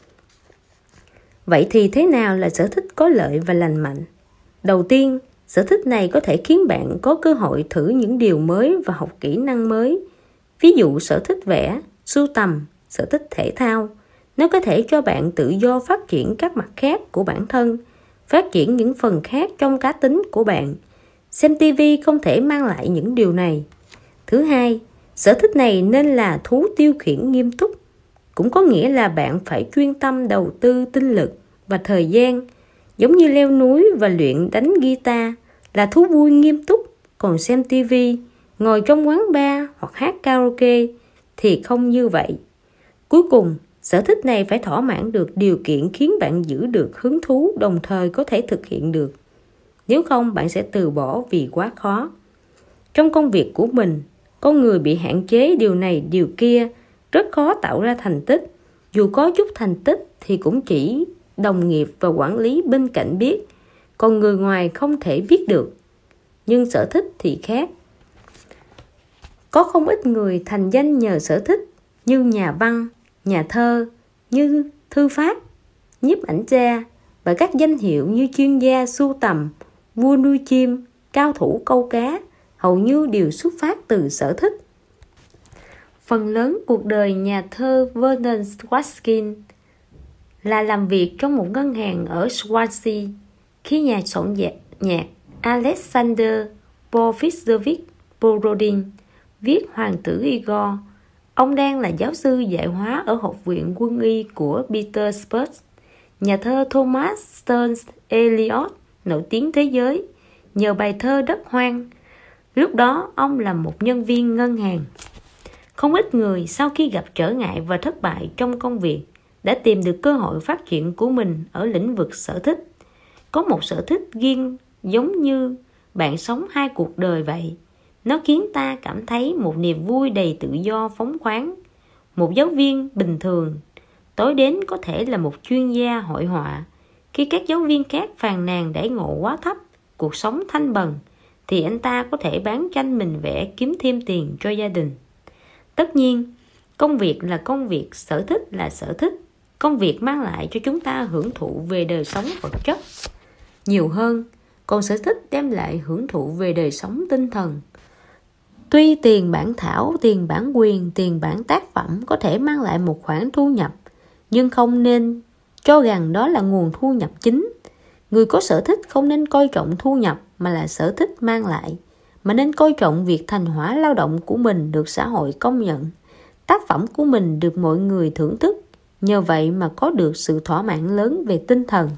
Vậy thì thế nào là sở thích có lợi và lành mạnh? Đầu tiên, sở thích này có thể khiến bạn có cơ hội thử những điều mới và học kỹ năng mới. Ví dụ sở thích vẽ, sưu tầm, sở thích thể thao. Nó có thể cho bạn tự do phát triển các mặt khác của bản thân, phát triển những phần khác trong cá tính của bạn. Xem tivi không thể mang lại những điều này. Thứ hai, sở thích này nên là thú tiêu khiển nghiêm túc. Cũng có nghĩa là bạn phải chuyên tâm đầu tư tinh lực và thời gian, giống như leo núi và luyện đánh guitar là thú vui nghiêm túc. Còn xem tivi, ngồi trong quán bar hoặc hát karaoke thì không như vậy. Cuối cùng, sở thích này phải thỏa mãn được điều kiện khiến bạn giữ được hứng thú, đồng thời có thể thực hiện được. Nếu không, bạn sẽ từ bỏ vì quá khó. Trong công việc của mình, con người bị hạn chế điều này điều kia, rất khó tạo ra thành tích. Dù có chút thành tích thì cũng chỉ đồng nghiệp và quản lý bên cạnh biết, còn người ngoài không thể biết được. Nhưng sở thích thì khác. Có không ít người thành danh nhờ sở thích, như nhà văn, nhà thơ, như thư pháp, nhiếp ảnh gia, và các danh hiệu như chuyên gia sưu tầm, vua nuôi chim, cao thủ câu cá, hầu như đều xuất phát từ sở thích. Phần lớn cuộc đời nhà thơ Vernon Watkin là làm việc trong một ngân hàng ở Swansea. Khi nhà soạn nhạc Alexander Porfirjevich Borodin viết Hoàng tử Igor, ông đang là giáo sư dạy hóa ở Học viện Quân y của Petersburg. Nhà thơ Thomas Stearns Eliot nổi tiếng thế giới nhờ bài thơ Đất hoang. Lúc đó ông là một nhân viên ngân hàng. Không ít người sau khi gặp trở ngại và thất bại trong công việc đã tìm được cơ hội phát triển của mình ở lĩnh vực sở thích. Có một sở thích riêng giống như bạn sống hai cuộc đời vậy. Nó khiến ta cảm thấy một niềm vui đầy tự do phóng khoáng. Một giáo viên bình thường tối đến có thể là một chuyên gia hội họa. Khi các giáo viên khác phàn nàn đãi ngộ quá thấp, cuộc sống thanh bần, thì anh ta có thể bán tranh mình vẽ kiếm thêm tiền cho gia đình. Tất nhiên, công việc là công việc, sở thích là sở thích. Công việc mang lại cho chúng ta hưởng thụ về đời sống vật chất nhiều hơn, còn sở thích đem lại hưởng thụ về đời sống tinh thần. Tuy tiền bản thảo, tiền bản quyền, tiền bản tác phẩm có thể mang lại một khoản thu nhập, nhưng không nên cho rằng đó là nguồn thu nhập chính. Người có sở thích không nên coi trọng thu nhập mà là sở thích mang lại, mà nên coi trọng việc thành quả lao động của mình được xã hội công nhận, tác phẩm của mình được mọi người thưởng thức, nhờ vậy mà có được sự thỏa mãn lớn về tinh thần.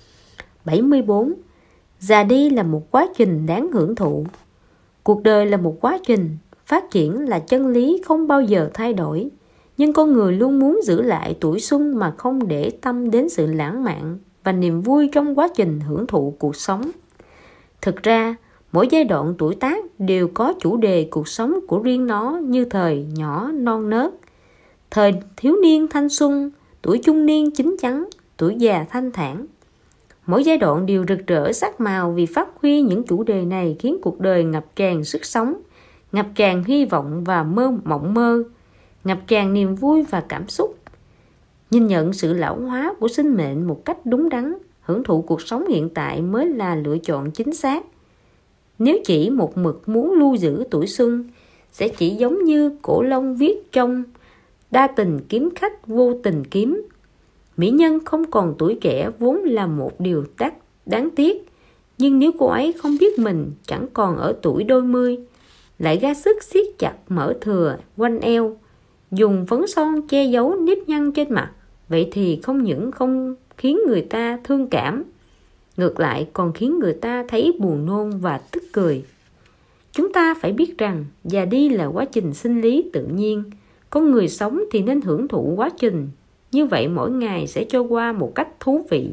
bảy mươi bốn. Già đi là một quá trình đáng hưởng thụ. Cuộc đời là một quá trình, phát triển là chân lý không bao giờ thay đổi, nhưng con người luôn muốn giữ lại tuổi xuân mà không để tâm đến sự lãng mạn và niềm vui trong quá trình hưởng thụ cuộc sống. Thực ra, mỗi giai đoạn tuổi tác đều có chủ đề cuộc sống của riêng nó, như thời nhỏ non nớt, thời thiếu niên thanh xuân, tuổi trung niên chín chắn, tuổi già thanh thản. Mỗi giai đoạn đều rực rỡ sắc màu, vì phát huy những chủ đề này khiến cuộc đời ngập tràn sức sống, ngập tràn hy vọng và mơ mộng mơ, ngập tràn niềm vui và cảm xúc. Nhìn nhận sự lão hóa của sinh mệnh một cách đúng đắn, hưởng thụ cuộc sống hiện tại mới là lựa chọn chính xác. Nếu chỉ một mực muốn lưu giữ tuổi xuân, sẽ chỉ giống như Cổ Long viết trong Đa tình kiếm khách vô tình kiếm. Mỹ nhân không còn tuổi trẻ vốn là một điều tác đáng tiếc, nhưng nếu cô ấy không biết mình chẳng còn ở tuổi đôi mươi, lại ra sức siết chặt mỡ thừa quanh eo, dùng phấn son che giấu nếp nhăn trên mặt, vậy thì không những không khiến người ta thương cảm, ngược lại còn khiến người ta thấy buồn nôn và tức cười. Chúng ta phải biết rằng già đi là quá trình sinh lý tự nhiên. Con người sống thì nên hưởng thụ quá trình, như vậy mỗi ngày sẽ trôi qua một cách thú vị.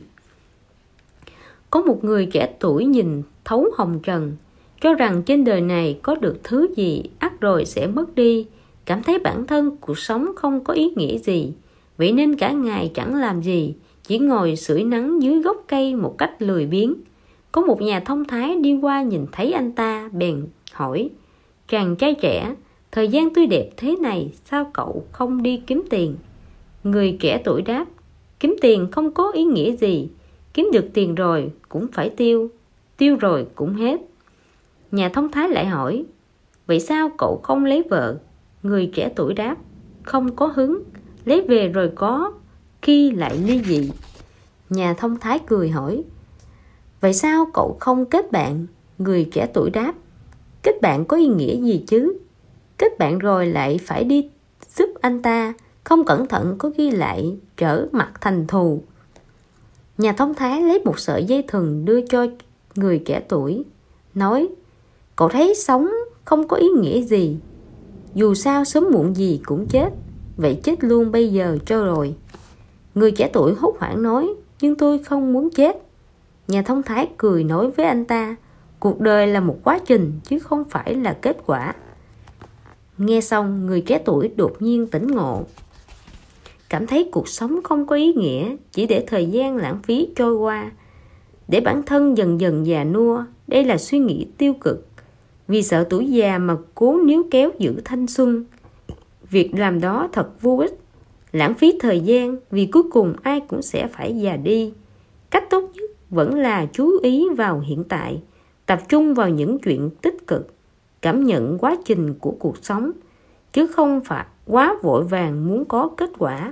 Có một người trẻ tuổi nhìn thấu hồng trần, cho rằng trên đời này có được thứ gì ắt rồi sẽ mất đi, cảm thấy bản thân cuộc sống không có ý nghĩa gì, vậy nên cả ngày chẳng làm gì, chỉ ngồi sưởi nắng dưới gốc cây một cách lười biếng. Có một nhà thông thái đi qua nhìn thấy anh ta, bèn hỏi: chàng trai trẻ, thời gian tươi đẹp thế này, sao cậu không đi kiếm tiền? Người trẻ tuổi đáp: kiếm tiền không có ý nghĩa gì, kiếm được tiền rồi cũng phải tiêu, tiêu rồi cũng hết. Nhà thông thái lại hỏi: vậy sao cậu không lấy vợ? Người trẻ tuổi đáp: không có hứng, lấy về rồi có khi lại ly dị. Nhà thông thái cười hỏi: vậy sao cậu không kết bạn? Người trẻ tuổi đáp: kết bạn có ý nghĩa gì chứ? Kết bạn rồi lại phải đi giúp anh ta, không cẩn thận có khi lại trở mặt thành thù. Nhà thông thái lấy một sợi dây thừng đưa cho người trẻ tuổi, nói: cậu thấy sống không có ý nghĩa gì, dù sao sớm muộn gì cũng chết, vậy chết luôn bây giờ cho rồi. Người trẻ tuổi hốt hoảng nói: nhưng tôi không muốn chết. Nhà thông thái cười nói với anh ta: cuộc đời là một quá trình chứ không phải là kết quả. Nghe xong, người trẻ tuổi đột nhiên tỉnh ngộ, cảm thấy cuộc sống không có ý nghĩa, chỉ để thời gian lãng phí trôi qua, để bản thân dần dần già nua. Đây là suy nghĩ tiêu cực, vì sợ tuổi già mà cố níu kéo giữ thanh xuân. Việc làm đó thật vô ích, lãng phí thời gian, vì cuối cùng ai cũng sẽ phải già đi. Cách tốt nhất vẫn là chú ý vào hiện tại, tập trung vào những chuyện tích cực, cảm nhận quá trình của cuộc sống, chứ không phải quá vội vàng muốn có kết quả.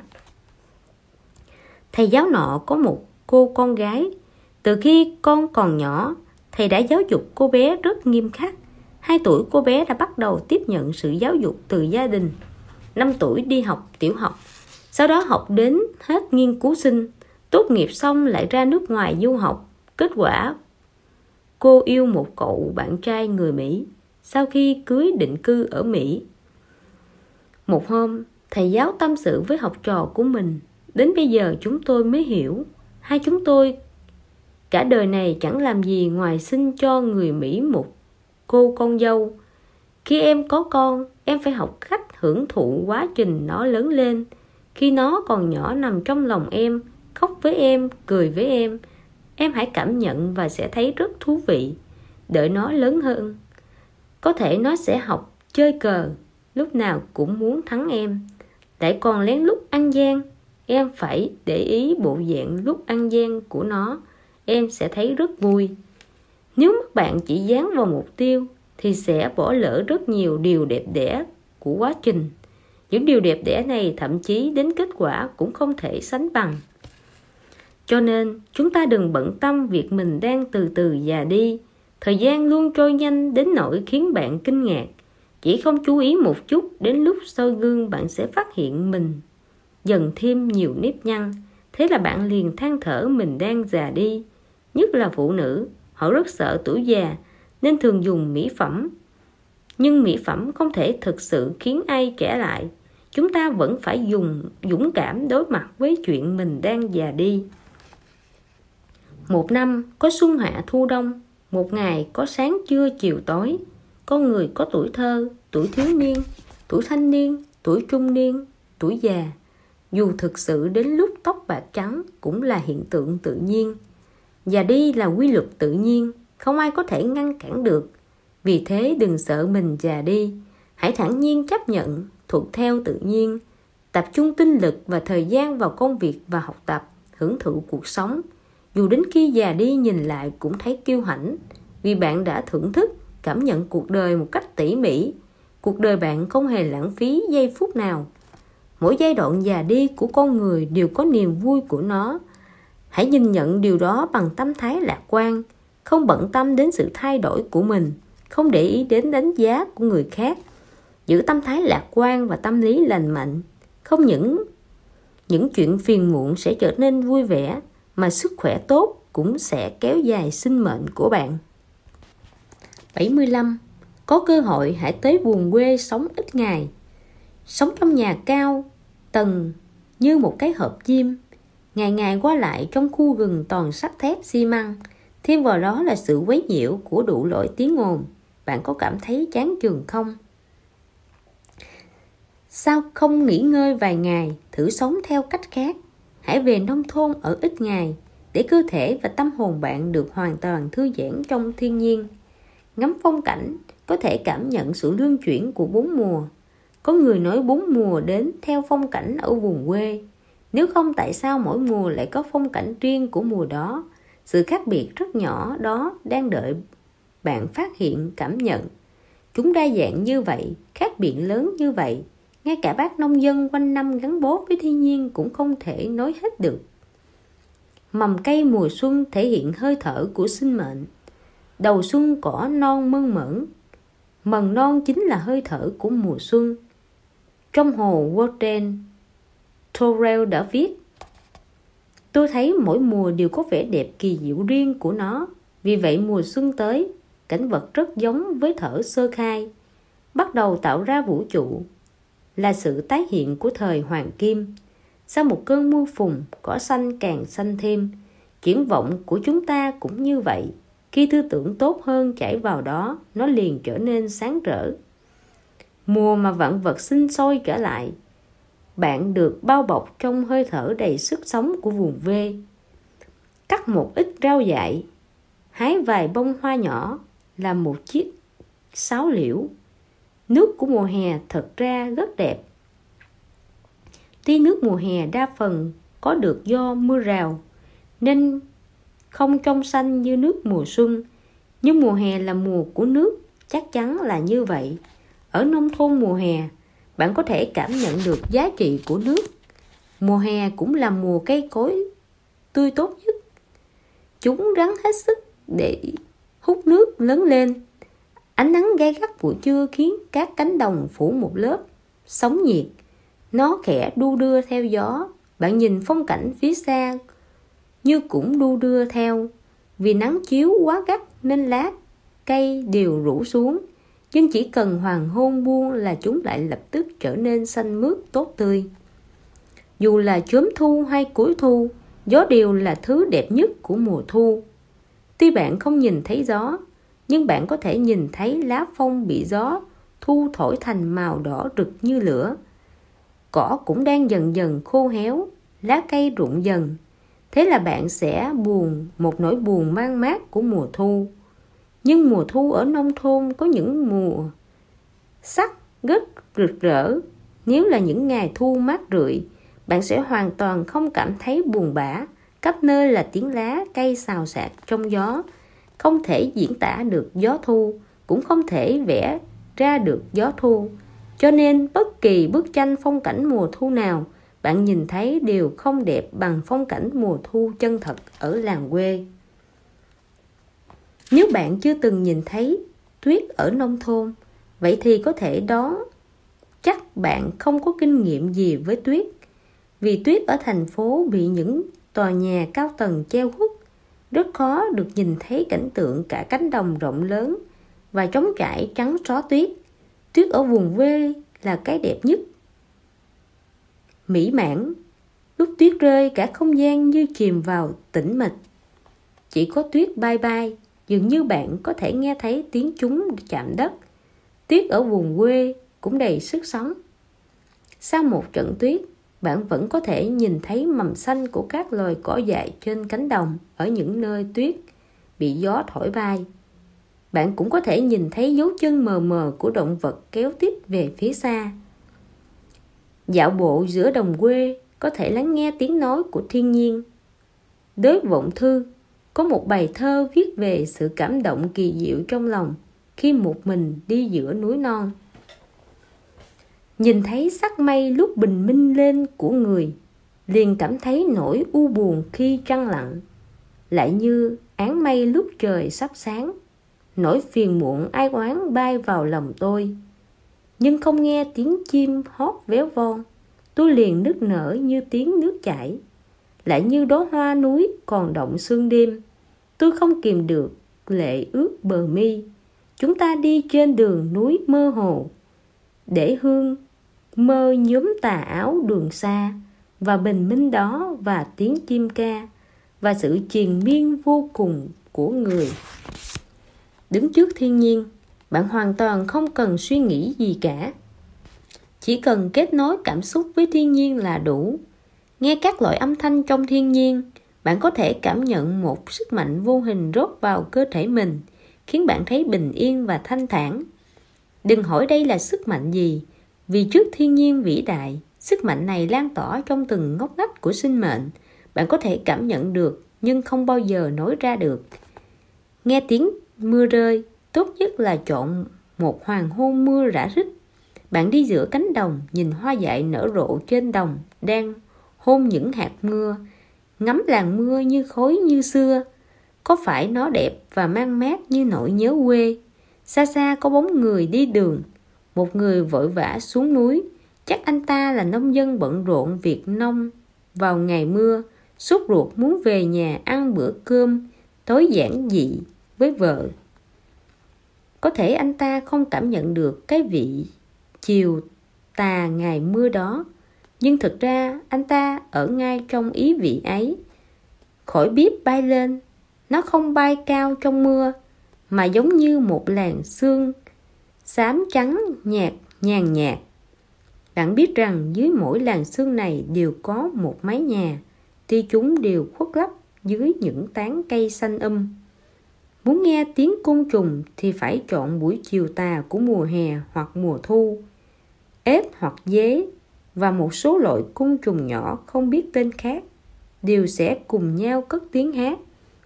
Thầy giáo nọ có một cô con gái. Từ khi con còn nhỏ, thầy đã giáo dục cô bé rất nghiêm khắc. Hai tuổi cô bé đã bắt đầu tiếp nhận sự giáo dục từ gia đình. Năm tuổi đi học tiểu học, sau đó học đến hết nghiên cứu sinh, tốt nghiệp xong lại ra nước ngoài du học. Kết quả, cô yêu một cậu bạn trai người Mỹ, sau khi cưới định cư ở Mỹ. Một hôm, thầy giáo tâm sự với học trò của mình: đến bây giờ chúng tôi mới hiểu, hai chúng tôi cả đời này chẳng làm gì ngoài sinh cho người Mỹ một cô con dâu. Khi em có con, em phải học cách hưởng thụ quá trình nó lớn lên. Khi nó còn nhỏ nằm trong lòng em, khóc với em, cười với em, em hãy cảm nhận và sẽ thấy rất thú vị. Đợi nó lớn hơn, có thể nó sẽ học chơi cờ, lúc nào cũng muốn thắng em, lại còn lén lút ăn gian. Em phải để ý bộ dạng lúc ăn gian của nó, em sẽ thấy rất vui. Nếu mắt bạn chỉ dán vào mục tiêu thì sẽ bỏ lỡ rất nhiều điều đẹp đẽ của quá trình. Những điều đẹp đẽ này thậm chí đến kết quả cũng không thể sánh bằng. Cho nên chúng ta đừng bận tâm việc mình đang từ từ già đi. Thời gian luôn trôi nhanh đến nỗi khiến bạn kinh ngạc. Chỉ không chú ý một chút, đến lúc soi gương bạn sẽ phát hiện mình dần thêm nhiều nếp nhăn. Thế là bạn liền than thở mình đang già đi. Nhất là phụ nữ, họ rất sợ tuổi già nên thường dùng mỹ phẩm. Nhưng mỹ phẩm không thể thực sự khiến ai trẻ lại. Chúng ta vẫn phải dùng dũng cảm đối mặt với chuyện mình đang già đi. Một năm có xuân hạ thu đông, một ngày có sáng trưa chiều tối. Con người có tuổi thơ, tuổi thiếu niên, tuổi thanh niên, tuổi trung niên, tuổi già. dù thực sự đến lúc tóc bạc trắng cũng là hiện tượng tự nhiên. Già đi là quy luật tự nhiên, không ai có thể ngăn cản được. Vì thế đừng sợ mình già đi, hãy thản nhiên chấp nhận, thuận theo tự nhiên, tập trung tinh lực và thời gian vào công việc và học tập, hưởng thụ cuộc sống. Dù đến khi già đi nhìn lại cũng thấy kiêu hãnh, vì bạn đã thưởng thức, cảm nhận cuộc đời một cách tỉ mỉ. Cuộc đời bạn không hề lãng phí giây phút nào. Mỗi giai đoạn già đi của con người đều có niềm vui của nó. Hãy nhìn nhận điều đó bằng tâm thái lạc quan, không bận tâm đến sự thay đổi của mình, không để ý đến đánh giá của người khác. Giữ tâm thái lạc quan và tâm lý lành mạnh, không những những chuyện phiền muộn sẽ trở nên vui vẻ, mà sức khỏe tốt cũng sẽ kéo dài sinh mệnh của bạn. bảy mươi lăm. Có cơ hội hãy tới vùng quê sống ít ngày. Sống trong nhà cao tầng như một cái hộp diêm, ngày ngày qua lại trong khu rừng toàn sắt thép xi măng, thêm vào đó là sự quấy nhiễu của đủ loại tiếng ồn, bạn có cảm thấy chán chường không? Sao không nghỉ ngơi vài ngày, thử sống theo cách khác? Hãy về nông thôn ở ít ngày, để cơ thể và tâm hồn bạn được hoàn toàn thư giãn trong thiên nhiên. Ngắm phong cảnh, có thể cảm nhận sự luân chuyển của bốn mùa. Có người nói bốn mùa đến theo phong cảnh ở vùng quê. Nếu không, tại sao mỗi mùa lại có phong cảnh riêng của mùa đó? Sự khác biệt rất nhỏ đó đang đợi bạn phát hiện, cảm nhận. Chúng đa dạng như vậy, khác biệt lớn như vậy, ngay cả bác nông dân quanh năm gắn bó với thiên nhiên cũng không thể nói hết được. Mầm cây mùa xuân thể hiện hơi thở của sinh mệnh. Đầu xuân cỏ non mơn mởn, mầm non chính là hơi thở của mùa xuân. Trong hồ Walden, Thoreau đã viết: tôi thấy mỗi mùa đều có vẻ đẹp kỳ diệu riêng của nó. Vì vậy mùa xuân tới, cảnh vật rất giống với thở sơ khai, bắt đầu tạo ra vũ trụ, là sự tái hiện của thời hoàng kim. Sau một cơn mưa phùn, cỏ xanh càng xanh thêm. Triển vọng của chúng ta cũng như vậy. Khi tư tưởng tốt hơn chảy vào đó, nó liền trở nên sáng rỡ. Mùa mà vạn vật sinh sôi trở lại, bạn được bao bọc trong hơi thở đầy sức sống của vùng quê. Cắt một ít rau dại, hái vài bông hoa nhỏ, làm một chiếc sáo liễu. Nước của mùa hè thật ra rất đẹp. Tuy nước mùa hè đa phần có được do mưa rào, nên không trong xanh như nước mùa xuân, nhưng mùa hè là mùa của nước, chắc chắn là như vậy. Ở nông thôn mùa hè, bạn có thể cảm nhận được giá trị của nước. Mùa hè cũng là mùa cây cối tươi tốt nhất. Chúng rắn hết sức để hút nước lớn lên. Ánh nắng gay gắt buổi trưa khiến các cánh đồng phủ một lớp sóng nhiệt. Nó khẽ đu đưa theo gió. Bạn nhìn phong cảnh phía xa như cũng đu đưa theo. Vì nắng chiếu quá gắt nên lá cây đều rũ xuống, nhưng chỉ cần hoàng hôn buông là chúng lại lập tức trở nên xanh mướt tốt tươi. Dù là chớm thu hay cuối thu, gió đều là thứ đẹp nhất của mùa thu. Tuy bạn không nhìn thấy gió, nhưng bạn có thể nhìn thấy lá phong bị gió thu thổi thành màu đỏ rực như lửa. Cỏ cũng đang dần dần khô héo, lá cây rụng dần. Thế là bạn sẽ buồn một nỗi buồn man mác của mùa thu. Nhưng mùa thu ở nông thôn có những mùa sắc rất rực rỡ. Nếu là những ngày thu mát rượi, bạn sẽ hoàn toàn không cảm thấy buồn bã. Khắp nơi là tiếng lá cây xào xạc trong gió. Không thể diễn tả được gió thu, cũng không thể vẽ ra được gió thu. Cho nên bất kỳ bức tranh phong cảnh mùa thu nào bạn nhìn thấy đều không đẹp bằng phong cảnh mùa thu chân thật ở làng quê. Nếu bạn chưa từng nhìn thấy tuyết ở nông thôn, vậy thì có thể đó chắc bạn không có kinh nghiệm gì với tuyết. Vì tuyết ở thành phố bị những tòa nhà cao tầng che khuất, rất khó được nhìn thấy cảnh tượng cả cánh đồng rộng lớn và trống trải trắng xóa tuyết. Tuyết ở vùng quê là cái đẹp nhất, mỹ mãn. Lúc tuyết rơi, cả không gian như chìm vào tĩnh mịch. Chỉ có tuyết bay bay, dường như bạn có thể nghe thấy tiếng chúng chạm đất. Tuyết ở vùng quê cũng đầy sức sống. Sau một trận tuyết, bạn vẫn có thể nhìn thấy mầm xanh của các loài cỏ dại trên cánh đồng ở những nơi tuyết bị gió thổi bay. Bạn cũng có thể nhìn thấy dấu chân mờ mờ của động vật kéo tít về phía xa. Dạo bộ giữa đồng quê có thể lắng nghe tiếng nói của thiên nhiên. Đối vọng thư có một bài thơ viết về sự cảm động kỳ diệu trong lòng khi một mình đi giữa núi non. Nhìn thấy sắc mây lúc bình minh lên của người, liền cảm thấy nỗi u buồn khi trăng lặng. Lại như áng mây lúc trời sắp sáng, nỗi phiền muộn ai oán bay vào lòng tôi. Nhưng không nghe tiếng chim hót véo von, tôi liền nức nở như tiếng nước chảy. Lại như đóa hoa núi còn động sương đêm, tôi không kìm được lệ ướt bờ mi. Chúng ta đi trên đường núi mơ hồ, để hương mơ nhóm tà áo đường xa, và bình minh đó và tiếng chim ca, và sự triền miên vô cùng của người. Đứng trước thiên nhiên, bạn hoàn toàn không cần suy nghĩ gì cả. Chỉ cần kết nối cảm xúc với thiên nhiên là đủ. Nghe các loại âm thanh trong thiên nhiên, bạn có thể cảm nhận một sức mạnh vô hình rót vào cơ thể mình, khiến bạn thấy bình yên và thanh thản. Đừng hỏi đây là sức mạnh gì, vì trước thiên nhiên vĩ đại, sức mạnh này lan tỏa trong từng ngóc ngách của sinh mệnh. Bạn có thể cảm nhận được, nhưng không bao giờ nói ra được. Nghe tiếng mưa rơi, tốt nhất là chọn một hoàng hôn mưa rã rích. Bạn đi giữa cánh đồng, nhìn hoa dại nở rộ trên đồng, đang hôn những hạt mưa, ngắm làn mưa như khói như xưa. Có phải nó đẹp và mang mát như nỗi nhớ quê? Xa xa có bóng người đi đường, một người vội vã xuống núi. Chắc anh ta là nông dân bận rộn việc nông vào ngày mưa, sốt ruột muốn về nhà ăn bữa cơm tối giản dị với vợ. Có thể anh ta không cảm nhận được cái vị chiều tà ngày mưa đó, nhưng thực ra anh ta ở ngay trong ý vị ấy. Khỏi bếp bay lên, nó không bay cao trong mưa, mà giống như một làn sương xám trắng nhạt nhàn nhạt. Bạn biết rằng dưới mỗi làn sương này đều có một mái nhà, tuy chúng đều khuất lấp dưới những tán cây xanh um. Muốn nghe tiếng côn trùng thì phải chọn buổi chiều tà của mùa hè hoặc mùa thu. Ếch hoặc dế và một số loại côn trùng nhỏ không biết tên khác đều sẽ cùng nhau cất tiếng hát,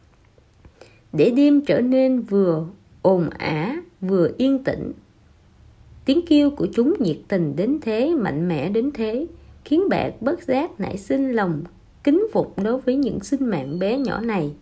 để đêm trở nên vừa ồn ả vừa yên tĩnh. Tiếng kêu của chúng nhiệt tình đến thế, mạnh mẽ đến thế, khiến bạn bất giác nảy sinh lòng kính phục đối với những sinh mạng bé nhỏ này.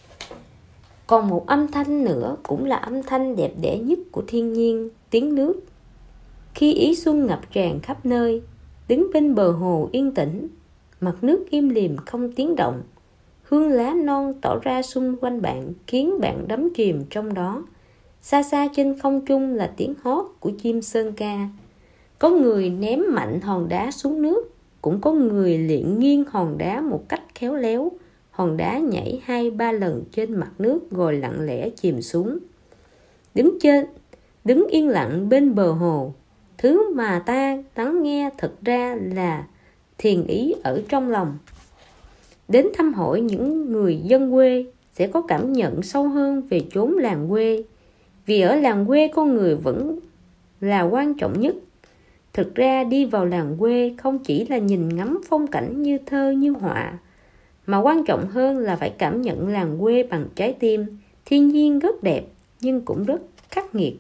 Còn một âm thanh nữa cũng là âm thanh đẹp đẽ nhất của thiên nhiên, tiếng nước. Khi ý xuân ngập tràn khắp nơi, đứng bên bờ hồ yên tĩnh, mặt nước im lìm không tiếng động, hương lá non tỏ ra xung quanh bạn, khiến bạn đắm chìm trong đó. Xa xa trên không trung là tiếng hót của chim sơn ca. Có người ném mạnh hòn đá xuống nước, cũng có người liệng nghiêng hòn đá một cách khéo léo. Hòn đá nhảy hai ba lần trên mặt nước rồi lặng lẽ chìm xuống. Đứng trên, đứng yên lặng bên bờ hồ, thứ mà ta lắng nghe thật ra là thiền ý ở trong lòng. Đến thăm hỏi những người dân quê sẽ có cảm nhận sâu hơn về chốn làng quê, vì ở làng quê con người vẫn là quan trọng nhất. Thực ra đi vào làng quê không chỉ là nhìn ngắm phong cảnh như thơ như họa, mà quan trọng hơn là phải cảm nhận làng quê bằng trái tim. Thiên nhiên rất đẹp nhưng cũng rất khắc nghiệt.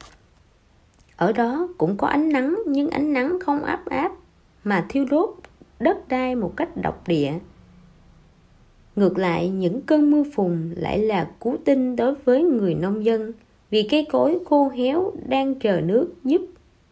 Ở đó cũng có ánh nắng, nhưng ánh nắng không áp áp mà thiêu đốt đất đai một cách độc địa. Ngược lại, những cơn mưa phùn lại là cứu tinh đối với người nông dân, vì cây cối khô héo đang chờ nước giúp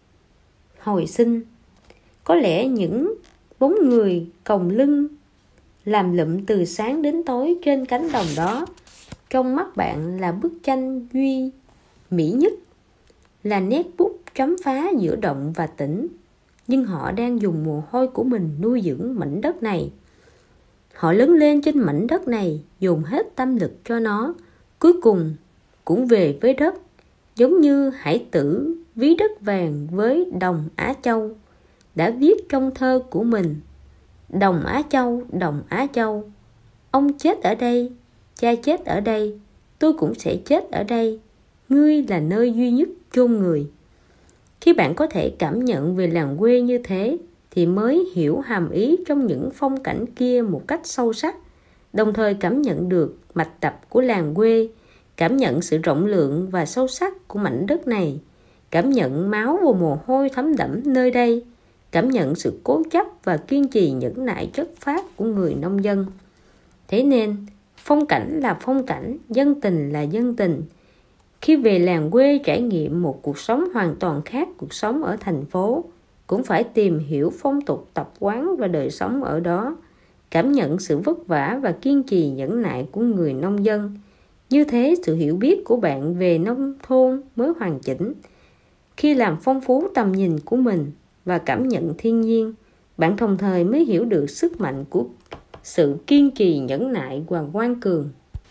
hồi sinh. Có lẽ những bóng người còng lưng làm lụm từ sáng đến tối trên cánh đồng đó, trong mắt bạn là bức tranh duy mỹ nhất, là nét bút chấm phá giữa động và tĩnh. Nhưng họ đang dùng mồ hôi của mình nuôi dưỡng mảnh đất này. Họ lớn lên trên mảnh đất này, dồn hết tâm lực cho nó, cuối cùng cũng về với đất, giống như Hải Tử ví đất vàng với đồng Á Châu đã viết trong thơ của mình. Đồng Á Châu, Đồng Á Châu, ông chết ở đây, cha chết ở đây, tôi cũng sẽ chết ở đây. Ngươi là nơi duy nhất chôn người. Khi bạn có thể cảm nhận về làng quê như thế thì mới hiểu hàm ý trong những phong cảnh kia một cách sâu sắc, đồng thời cảm nhận được mạch tập của làng quê, cảm nhận sự rộng lượng và sâu sắc của mảnh đất này, cảm nhận máu và mồ hôi thấm đẫm nơi đây, cảm nhận sự cố chấp và kiên trì nhẫn nại chất phác của người nông dân. Thế nên, phong cảnh là phong cảnh, dân tình là dân tình. Khi về làng quê trải nghiệm một cuộc sống hoàn toàn khác cuộc sống ở thành phố, cũng phải tìm hiểu phong tục tập quán và đời sống ở đó, cảm nhận sự vất vả và kiên trì nhẫn nại của người nông dân. Như thế, sự hiểu biết của bạn về nông thôn mới hoàn chỉnh. Khi làm phong phú tầm nhìn của mình và cảm nhận thiên nhiên, bạn đồng thời mới hiểu được sức mạnh của sự kiên trì nhẫn nại và ngoan cường.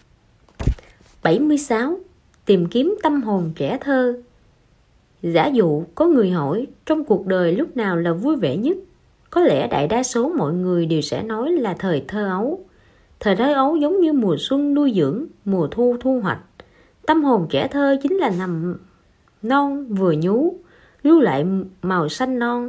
bảy mươi sáu. Tìm kiếm tâm hồn trẻ thơ. Giả dụ có người hỏi trong cuộc đời lúc nào là vui vẻ nhất, có lẽ đại đa số mọi người đều sẽ nói là thời thơ ấu. Thời thơ ấu giống như mùa xuân nuôi dưỡng, mùa thu thu hoạch. Tâm hồn trẻ thơ chính là nằm non vừa nhú, lưu lại màu xanh non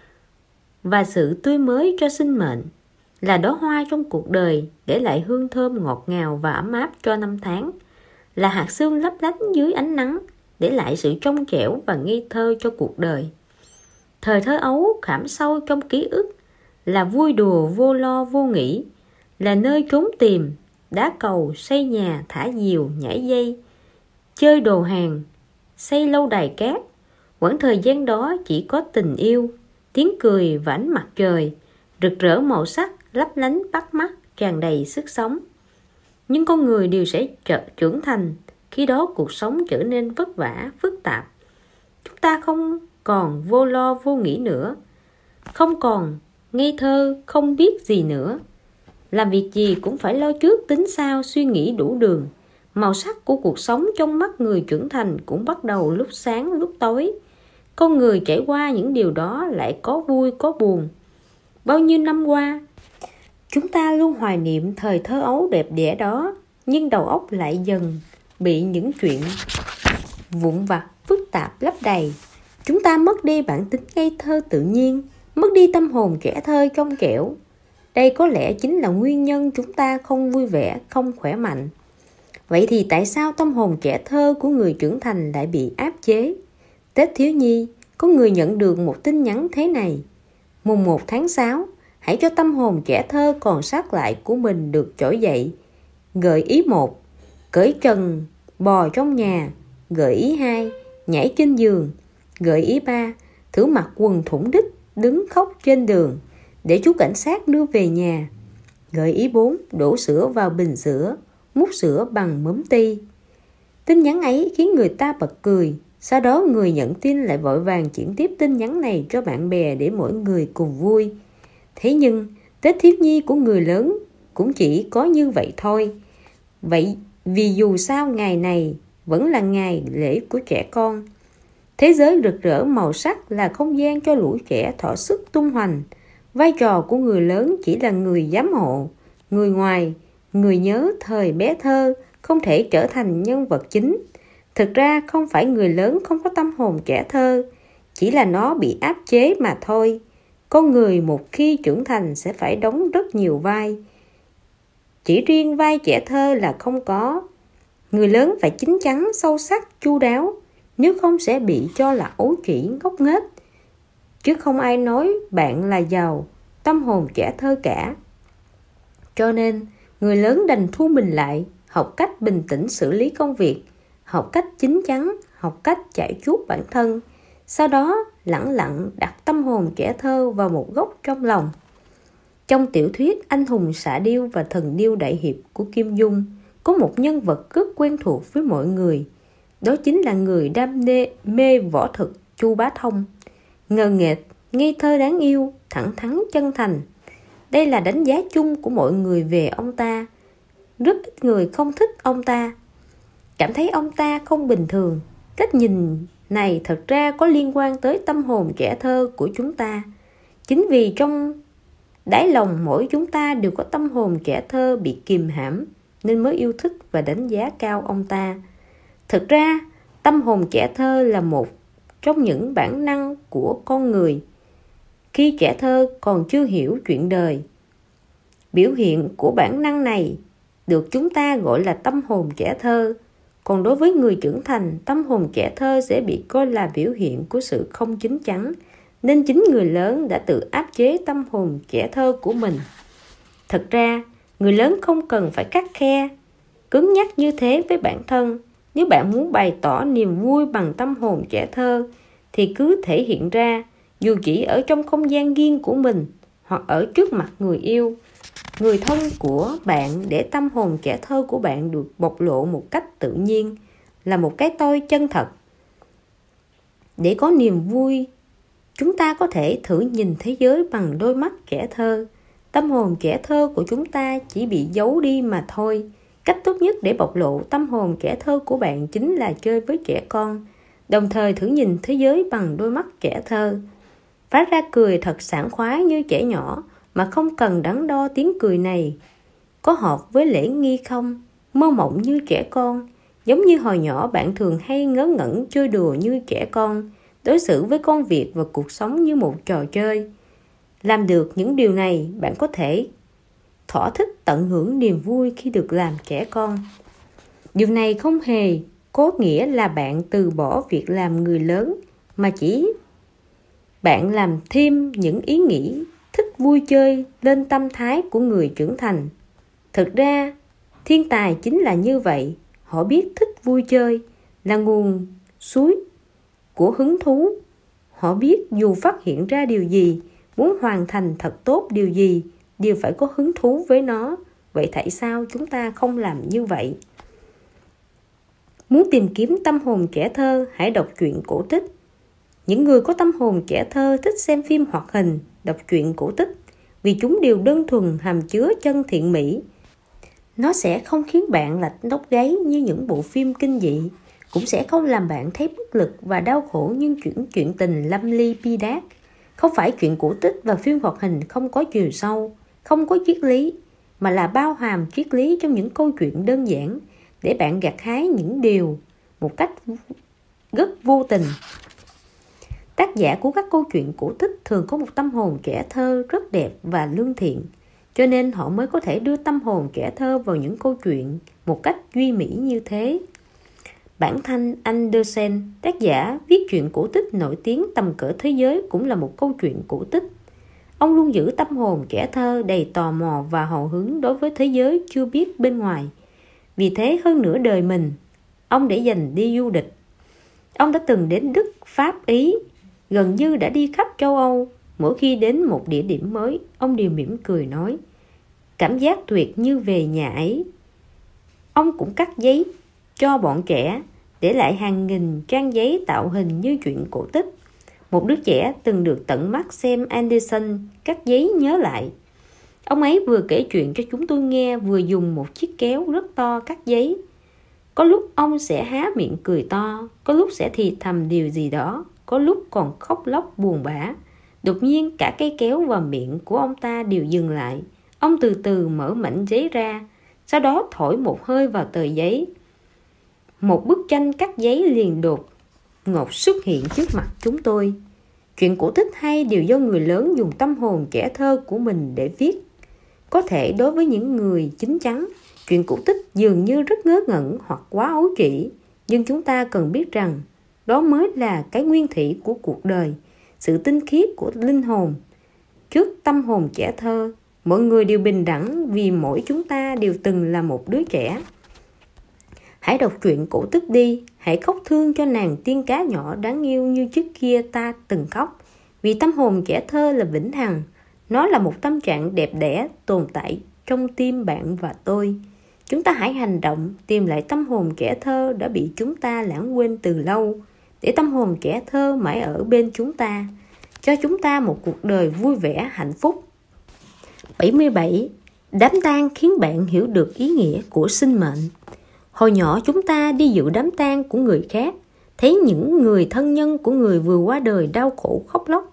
và sự tươi mới cho sinh mệnh, là đóa hoa trong cuộc đời, để lại hương thơm ngọt ngào và ấm áp cho năm tháng, là hạt sương lấp lánh dưới ánh nắng, để lại sự trong trẻo và ngây thơ cho cuộc đời. Thời thơ ấu khảm sâu trong ký ức, là vui đùa vô lo vô nghĩ, là nơi trốn tìm, đá cầu, xây nhà, thả diều, nhảy dây, chơi đồ hàng, xây lâu đài cát. Quãng thời gian đó chỉ có tình yêu, tiếng cười và ánh mặt trời, rực rỡ màu sắc, lấp lánh bắt mắt, tràn đầy sức sống. Nhưng con người đều sẽ trở trưởng thành, khi đó cuộc sống trở nên vất vả, phức tạp. Chúng ta không còn vô lo vô nghĩ nữa, không còn ngây thơ, không biết gì nữa. Làm việc gì cũng phải lo trước tính sau, suy nghĩ đủ đường. Màu sắc của cuộc sống trong mắt người trưởng thành cũng bắt đầu lúc sáng lúc tối. Con người trải qua những điều đó lại có vui có buồn. Bao nhiêu năm qua, chúng ta luôn hoài niệm thời thơ ấu đẹp đẽ đó, nhưng đầu óc lại dần bị những chuyện vụn vặt phức tạp lấp đầy. Chúng ta mất đi bản tính ngây thơ tự nhiên, mất đi tâm hồn trẻ thơ trong trẻo. Đây có lẽ chính là nguyên nhân chúng ta không vui vẻ, không khỏe mạnh. Vậy thì tại sao tâm hồn trẻ thơ của người trưởng thành lại bị áp chế? Tết thiếu nhi, có người nhận được một tin nhắn thế này: mùng một tháng sáu, hãy cho tâm hồn trẻ thơ còn sót lại của mình được trỗi dậy. Gợi ý một, cởi trần, bò trong nhà. Gợi ý hai, nhảy trên giường. Gợi ý ba, thử mặc quần thủng đít, đứng khóc trên đường, để chú cảnh sát đưa về nhà. Gợi ý bốn, đổ sữa vào bình sữa, múc sữa bằng mớm ti. Tin nhắn ấy khiến người ta bật cười. Sau đó người nhận tin lại vội vàng chuyển tiếp tin nhắn này cho bạn bè để mỗi người cùng vui. Thế nhưng Tết thiếu nhi của người lớn cũng chỉ có như vậy thôi. Vậy vì dù sao ngày này vẫn là ngày lễ của trẻ con. Thế giới rực rỡ màu sắc là không gian cho lũ trẻ thỏa sức tung hoành. Vai trò của người lớn chỉ là người giám hộ, người ngoài, người nhớ thời bé thơ, không thể trở thành nhân vật chính. Thực ra không phải người lớn không có tâm hồn trẻ thơ, chỉ là nó bị áp chế mà thôi. Con người một khi trưởng thành sẽ phải đóng rất nhiều vai. Chỉ riêng vai trẻ thơ là không có. Người lớn phải chín chắn, sâu sắc, chu đáo, nếu không sẽ bị cho là ấu trĩ, ngốc nghếch. Chứ không ai nói bạn là giàu tâm hồn trẻ thơ cả. Cho nên, người lớn đành thu mình lại, học cách bình tĩnh xử lý công việc, học cách chín chắn, học cách chải chuốt bản thân. Sau đó, lẳng lặng đặt tâm hồn trẻ thơ vào một góc trong lòng. Trong tiểu thuyết Anh hùng xạ điêu và thần điêu đại hiệp của Kim Dung, có một nhân vật rất quen thuộc với mọi người. Đó chính là người đam mê, mê võ thuật Chu Bá Thông. Ngờ nghệch, ngây thơ đáng yêu, thẳng thắn chân thành. Đây là đánh giá chung của mọi người về ông ta. Rất ít người không thích ông ta, cảm thấy ông ta không bình thường. Cách nhìn này thật ra có liên quan tới tâm hồn trẻ thơ của chúng ta. Chính vì trong Đáy lòng mỗi chúng ta đều có tâm hồn trẻ thơ bị kìm hãm, nên mới yêu thích và đánh giá cao ông ta. Thực ra, tâm hồn trẻ thơ là một trong những bản năng của con người khi trẻ thơ còn chưa hiểu chuyện đời. Biểu hiện của bản năng này được chúng ta gọi là tâm hồn trẻ thơ. Còn đối với người trưởng thành, tâm hồn trẻ thơ sẽ bị coi là biểu hiện của sự không chín chắn, nên chính người lớn đã tự áp chế tâm hồn trẻ thơ của mình. Thật ra, người lớn không cần phải khắt khe, cứng nhắc như thế với bản thân. Nếu bạn muốn bày tỏ niềm vui bằng tâm hồn trẻ thơ, thì cứ thể hiện ra, dù chỉ ở trong không gian riêng của mình, hoặc ở trước mặt người yêu, người thân của bạn, để tâm hồn trẻ thơ của bạn được bộc lộ một cách tự nhiên, là một cái tôi chân thật. Để có niềm vui, chúng ta có thể thử nhìn thế giới bằng đôi mắt trẻ thơ. Tâm hồn trẻ thơ của chúng ta chỉ bị giấu đi mà thôi. Cách tốt nhất để bộc lộ tâm hồn trẻ thơ của bạn chính là chơi với trẻ con, đồng thời thử nhìn thế giới bằng đôi mắt trẻ thơ. Phá ra cười thật sảng khoái như trẻ nhỏ, mà không cần đắn đo tiếng cười này có hợp với lễ nghi không. Mơ mộng như trẻ con, giống như hồi nhỏ bạn thường hay ngớ ngẩn chơi đùa như trẻ con, đối xử với công việc và cuộc sống như một trò chơi. Làm được những điều này, bạn có thể thỏa thích tận hưởng niềm vui khi được làm trẻ con. Điều này không hề có nghĩa là bạn từ bỏ việc làm người lớn, mà chỉ bạn làm thêm những ý nghĩ thích vui chơi lên tâm thái của người trưởng thành. Thực ra, thiên tài chính là như vậy. Họ biết thích vui chơi là nguồn suối của hứng thú. Họ biết dù phát hiện ra điều gì, muốn hoàn thành thật tốt điều gì, đều phải có hứng thú với nó. Vậy tại sao chúng ta không làm như vậy? Muốn tìm kiếm tâm hồn trẻ thơ, hãy đọc truyện cổ tích. Những người có tâm hồn trẻ thơ thích xem phim hoạt hình, đọc truyện cổ tích, vì chúng đều đơn thuần hàm chứa chân thiện mỹ. Nó sẽ không khiến bạn lạnh tóc gáy như những bộ phim kinh dị, cũng sẽ không làm bạn thấy bất lực và đau khổ như chuyện chuyện tình lâm ly bi đát. Không phải chuyện cổ tích và phim hoạt hình không có chiều sâu, không có triết lý, mà là bao hàm triết lý trong những câu chuyện đơn giản, để bạn gặt hái những điều một cách rất vô tình. Tác giả của các câu chuyện cổ tích thường có một tâm hồn trẻ thơ rất đẹp và lương thiện, cho nên họ mới có thể đưa tâm hồn trẻ thơ vào những câu chuyện một cách duy mỹ như thế. Bản thân Andersen, tác giả viết truyện cổ tích nổi tiếng tầm cỡ thế giới, cũng là một câu chuyện cổ tích. Ông luôn giữ tâm hồn trẻ thơ đầy tò mò và hào hứng đối với thế giới chưa biết bên ngoài. Vì thế hơn nửa đời mình, ông để dành đi du lịch. Ông đã từng đến Đức, Pháp, Ý, gần như đã đi khắp châu Âu. Mỗi khi đến một địa điểm mới, ông đều mỉm cười nói, cảm giác tuyệt như về nhà ấy. Ông cũng cắt giấy cho bọn trẻ, để lại hàng nghìn trang giấy tạo hình như chuyện cổ tích. Một đứa trẻ từng được tận mắt xem Andersen cắt giấy nhớ lại. Ông ấy vừa kể chuyện cho chúng tôi nghe, vừa dùng một chiếc kéo rất to cắt giấy. Có lúc ông sẽ há miệng cười to, có lúc sẽ thì thầm điều gì đó, có lúc còn khóc lóc buồn bã. Đột nhiên cả cây kéo và miệng của ông ta đều dừng lại. Ông từ từ mở mảnh giấy ra, sau đó thổi một hơi vào tờ giấy. Một bức tranh cắt giấy liền đột ngột xuất hiện trước mặt chúng tôi. Chuyện cổ tích hay đều do người lớn dùng tâm hồn trẻ thơ của mình để viết. Có thể đối với những người chín chắn, chuyện cổ tích dường như rất ngớ ngẩn hoặc quá ấu trĩ, nhưng chúng ta cần biết rằng đó mới là cái nguyên thủy của cuộc đời, sự tinh khiết của linh hồn. Trước tâm hồn trẻ thơ, mọi người đều bình đẳng, vì mỗi chúng ta đều từng là một đứa trẻ. Hãy đọc truyện cổ tích đi, hãy khóc thương cho nàng tiên cá nhỏ đáng yêu như trước kia ta từng khóc. Vì tâm hồn trẻ thơ là vĩnh hằng, nó là một tâm trạng đẹp đẽ tồn tại trong tim bạn và tôi. Chúng ta hãy hành động tìm lại tâm hồn trẻ thơ đã bị chúng ta lãng quên từ lâu, để tâm hồn trẻ thơ mãi ở bên chúng ta, cho chúng ta một cuộc đời vui vẻ hạnh phúc. bảy mươi bảy. Đám tang khiến bạn hiểu được ý nghĩa của sinh mệnh. Hồi nhỏ chúng ta đi dự đám tang của người khác, thấy những người thân nhân của người vừa qua đời đau khổ khóc lóc.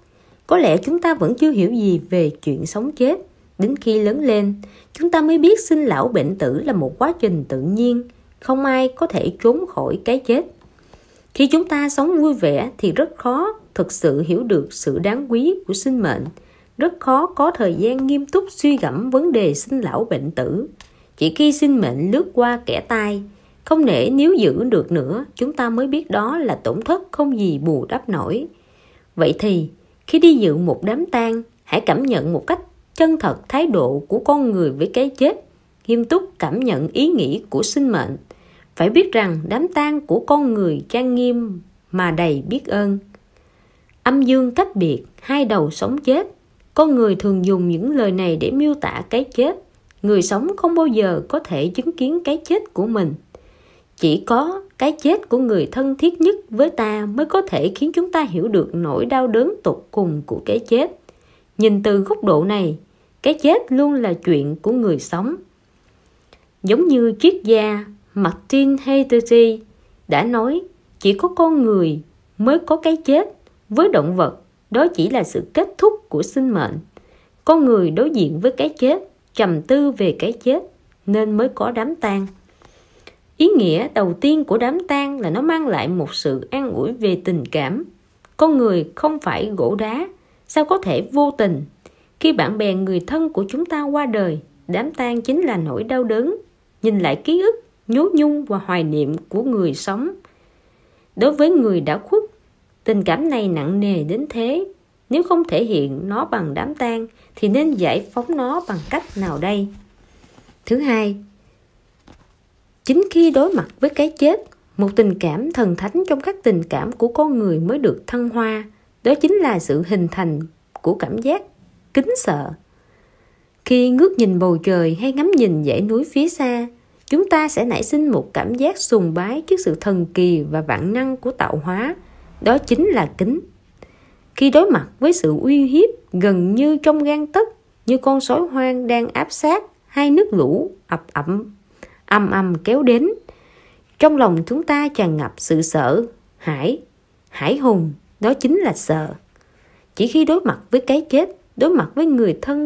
Có lẽ chúng ta vẫn chưa hiểu gì về chuyện sống chết. Đến khi lớn lên, chúng ta mới biết sinh lão bệnh tử là một quá trình tự nhiên, không ai có thể trốn khỏi cái chết. Khi chúng ta sống vui vẻ thì rất khó thực sự hiểu được sự đáng quý của sinh mệnh, rất khó có thời gian nghiêm túc suy gẫm vấn đề sinh lão bệnh tử. Chỉ khi sinh mệnh lướt qua kẻ tai, không nể níu giữ được nữa, chúng ta mới biết đó là tổn thất không gì bù đắp nổi. Vậy thì, khi đi dự một đám tang, hãy cảm nhận một cách chân thật thái độ của con người với cái chết, nghiêm túc cảm nhận ý nghĩ của sinh mệnh. Phải biết rằng đám tang của con người trang nghiêm mà đầy biết ơn. Âm dương cách biệt, hai đầu sống chết. Con người thường dùng những lời này để miêu tả cái chết. Người sống không bao giờ có thể chứng kiến cái chết của mình. Chỉ có cái chết của người thân thiết nhất với ta mới có thể khiến chúng ta hiểu được nỗi đau đớn tột cùng của cái chết. Nhìn từ góc độ này, cái chết luôn là chuyện của người sống. Giống như triết gia Martin Heidegger đã nói, chỉ có con người mới có cái chết. Với động vật, đó chỉ là sự kết thúc của sinh mệnh. Con người đối diện với cái chết, trầm tư về cái chết, nên mới có đám tang. Ý nghĩa đầu tiên của đám tang là nó mang lại một sự an ủi về tình cảm. Con người không phải gỗ đá, sao có thể vô tình? Khi bạn bè người thân của chúng ta qua đời, đám tang chính là nỗi đau đớn, nhìn lại ký ức, nhớ nhung và hoài niệm của người sống. Đối với người đã khuất, tình cảm này nặng nề đến thế. Nếu không thể hiện nó bằng đám tang thì nên giải phóng nó bằng cách nào đây? Thứ hai, chính khi đối mặt với cái chết, một tình cảm thần thánh trong các tình cảm của con người mới được thăng hoa. Đó chính là sự hình thành của cảm giác kính sợ. Khi ngước nhìn bầu trời hay ngắm nhìn dãy núi phía xa, chúng ta sẽ nảy sinh một cảm giác sùng bái trước sự thần kỳ và vạn năng của tạo hóa. Đó chính là kính. Khi đối mặt với sự uy hiếp gần như trong gang tấc, như con sói hoang đang áp sát hay nước lũ ập ẩm ầm ầm kéo đến, trong lòng chúng ta tràn ngập sự sợ hãi, hãi hùng. Đó chính là sợ. Chỉ khi đối mặt với cái chết, đối mặt với người thân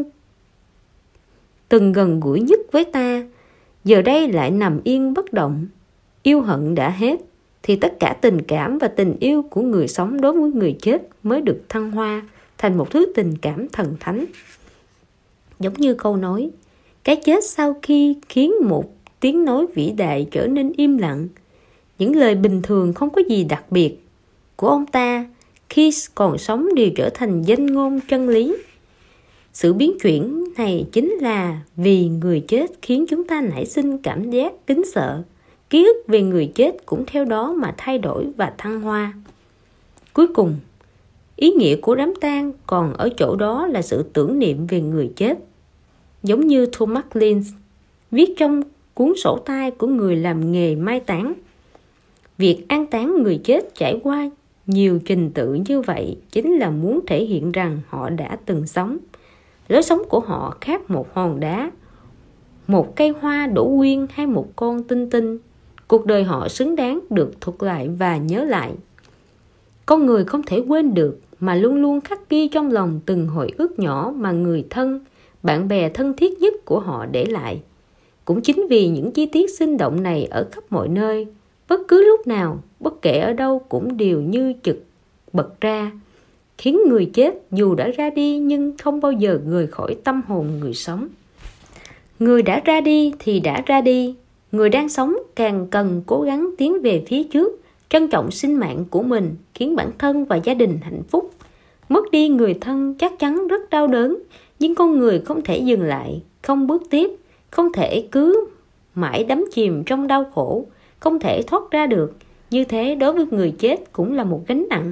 từng gần gũi nhất với ta, giờ đây lại nằm yên bất động, yêu hận đã hết, thì tất cả tình cảm và tình yêu của người sống đối với người chết mới được thăng hoa thành một thứ tình cảm thần thánh. Giống như câu nói, cái chết sau khi khiến một tiếng nói vĩ đại trở nên im lặng. Những lời bình thường không có gì đặc biệt của ông ta khi còn sống đều trở thành danh ngôn chân lý. Sự biến chuyển này chính là vì người chết khiến chúng ta nảy sinh cảm giác kính sợ. Ký ức về người chết cũng theo đó mà thay đổi và thăng hoa. Cuối cùng, ý nghĩa của đám tang còn ở chỗ đó là sự tưởng niệm về người chết. Giống như Thomas Lynch viết trong cuốn sổ tay của người làm nghề mai táng, việc an táng người chết trải qua nhiều trình tự như vậy chính là muốn thể hiện rằng họ đã từng sống. Lối sống của họ khác một hòn đá, một cây hoa đỗ quyên hay một con tinh tinh. Cuộc đời họ xứng đáng được thuật lại và nhớ lại. Con người không thể quên được mà luôn luôn khắc ghi trong lòng từng hồi ức nhỏ mà người thân, bạn bè thân thiết nhất của họ để lại. Cũng chính vì những chi tiết sinh động này ở khắp mọi nơi, bất cứ lúc nào, bất kể ở đâu cũng đều như trực bật ra, khiến người chết dù đã ra đi nhưng không bao giờ rời khỏi tâm hồn người sống. Người đã ra đi thì đã ra đi, người đang sống càng cần cố gắng tiến về phía trước, trân trọng sinh mạng của mình, khiến bản thân và gia đình hạnh phúc. Mất đi người thân chắc chắn rất đau đớn, nhưng con người không thể dừng lại, không bước tiếp, không thể cứ mãi đắm chìm trong đau khổ, không thể thoát ra được. Như thế đối với người chết cũng là một gánh nặng.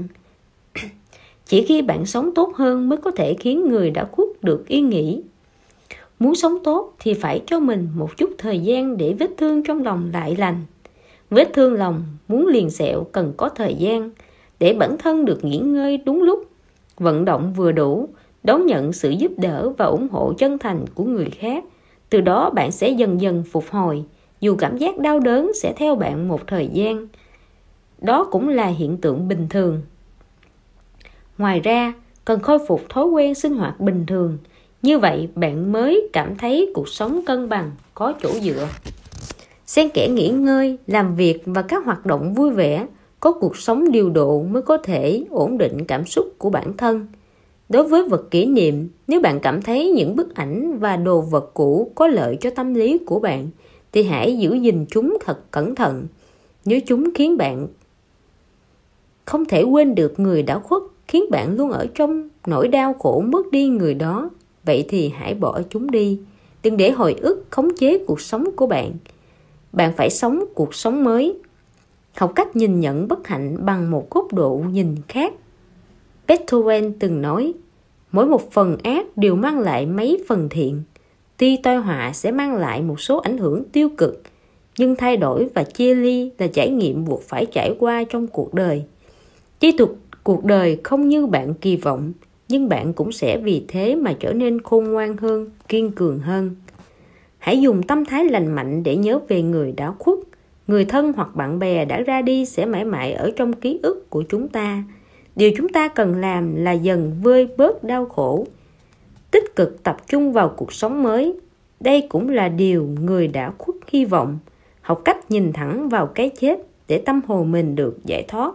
Chỉ khi bạn sống tốt hơn mới có thể khiến người đã khuất được yên nghỉ. Muốn sống tốt thì phải cho mình một chút thời gian để vết thương trong lòng lại lành. Vết thương lòng muốn liền sẹo cần có thời gian để bản thân được nghỉ ngơi đúng lúc, vận động vừa đủ, đón nhận sự giúp đỡ và ủng hộ chân thành của người khác. Từ đó bạn sẽ dần dần phục hồi, dù cảm giác đau đớn sẽ theo bạn một thời gian. Đó cũng là hiện tượng bình thường. Ngoài ra, cần khôi phục thói quen sinh hoạt bình thường. Như vậy bạn mới cảm thấy cuộc sống cân bằng, có chỗ dựa. Xen kẽ nghỉ ngơi, làm việc và các hoạt động vui vẻ, có cuộc sống điều độ mới có thể ổn định cảm xúc của bản thân. Đối với vật kỷ niệm, nếu bạn cảm thấy những bức ảnh và đồ vật cũ có lợi cho tâm lý của bạn, thì hãy giữ gìn chúng thật cẩn thận. Nếu chúng khiến bạn không thể quên được người đã khuất, khiến bạn luôn ở trong nỗi đau khổ mất đi người đó, vậy thì hãy bỏ chúng đi. Đừng để hồi ức khống chế cuộc sống của bạn. Bạn phải sống cuộc sống mới. Học cách nhìn nhận bất hạnh bằng một góc độ nhìn khác. Beethoven từng nói, mỗi một phần ác đều mang lại mấy phần thiện. Tuy tai họa sẽ mang lại một số ảnh hưởng tiêu cực, nhưng thay đổi và chia ly là trải nghiệm buộc phải trải qua trong cuộc đời. Chi tục cuộc đời không như bạn kỳ vọng, nhưng bạn cũng sẽ vì thế mà trở nên khôn ngoan hơn, kiên cường hơn. Hãy dùng tâm thái lành mạnh để nhớ về người đã khuất. Người thân hoặc bạn bè đã ra đi sẽ mãi mãi ở trong ký ức của chúng ta. Điều chúng ta cần làm là dần vơi bớt đau khổ, tích cực tập trung vào cuộc sống mới. Đây cũng là điều người đã khuất hy vọng. Học cách nhìn thẳng vào cái chết để tâm hồn mình được giải thoát.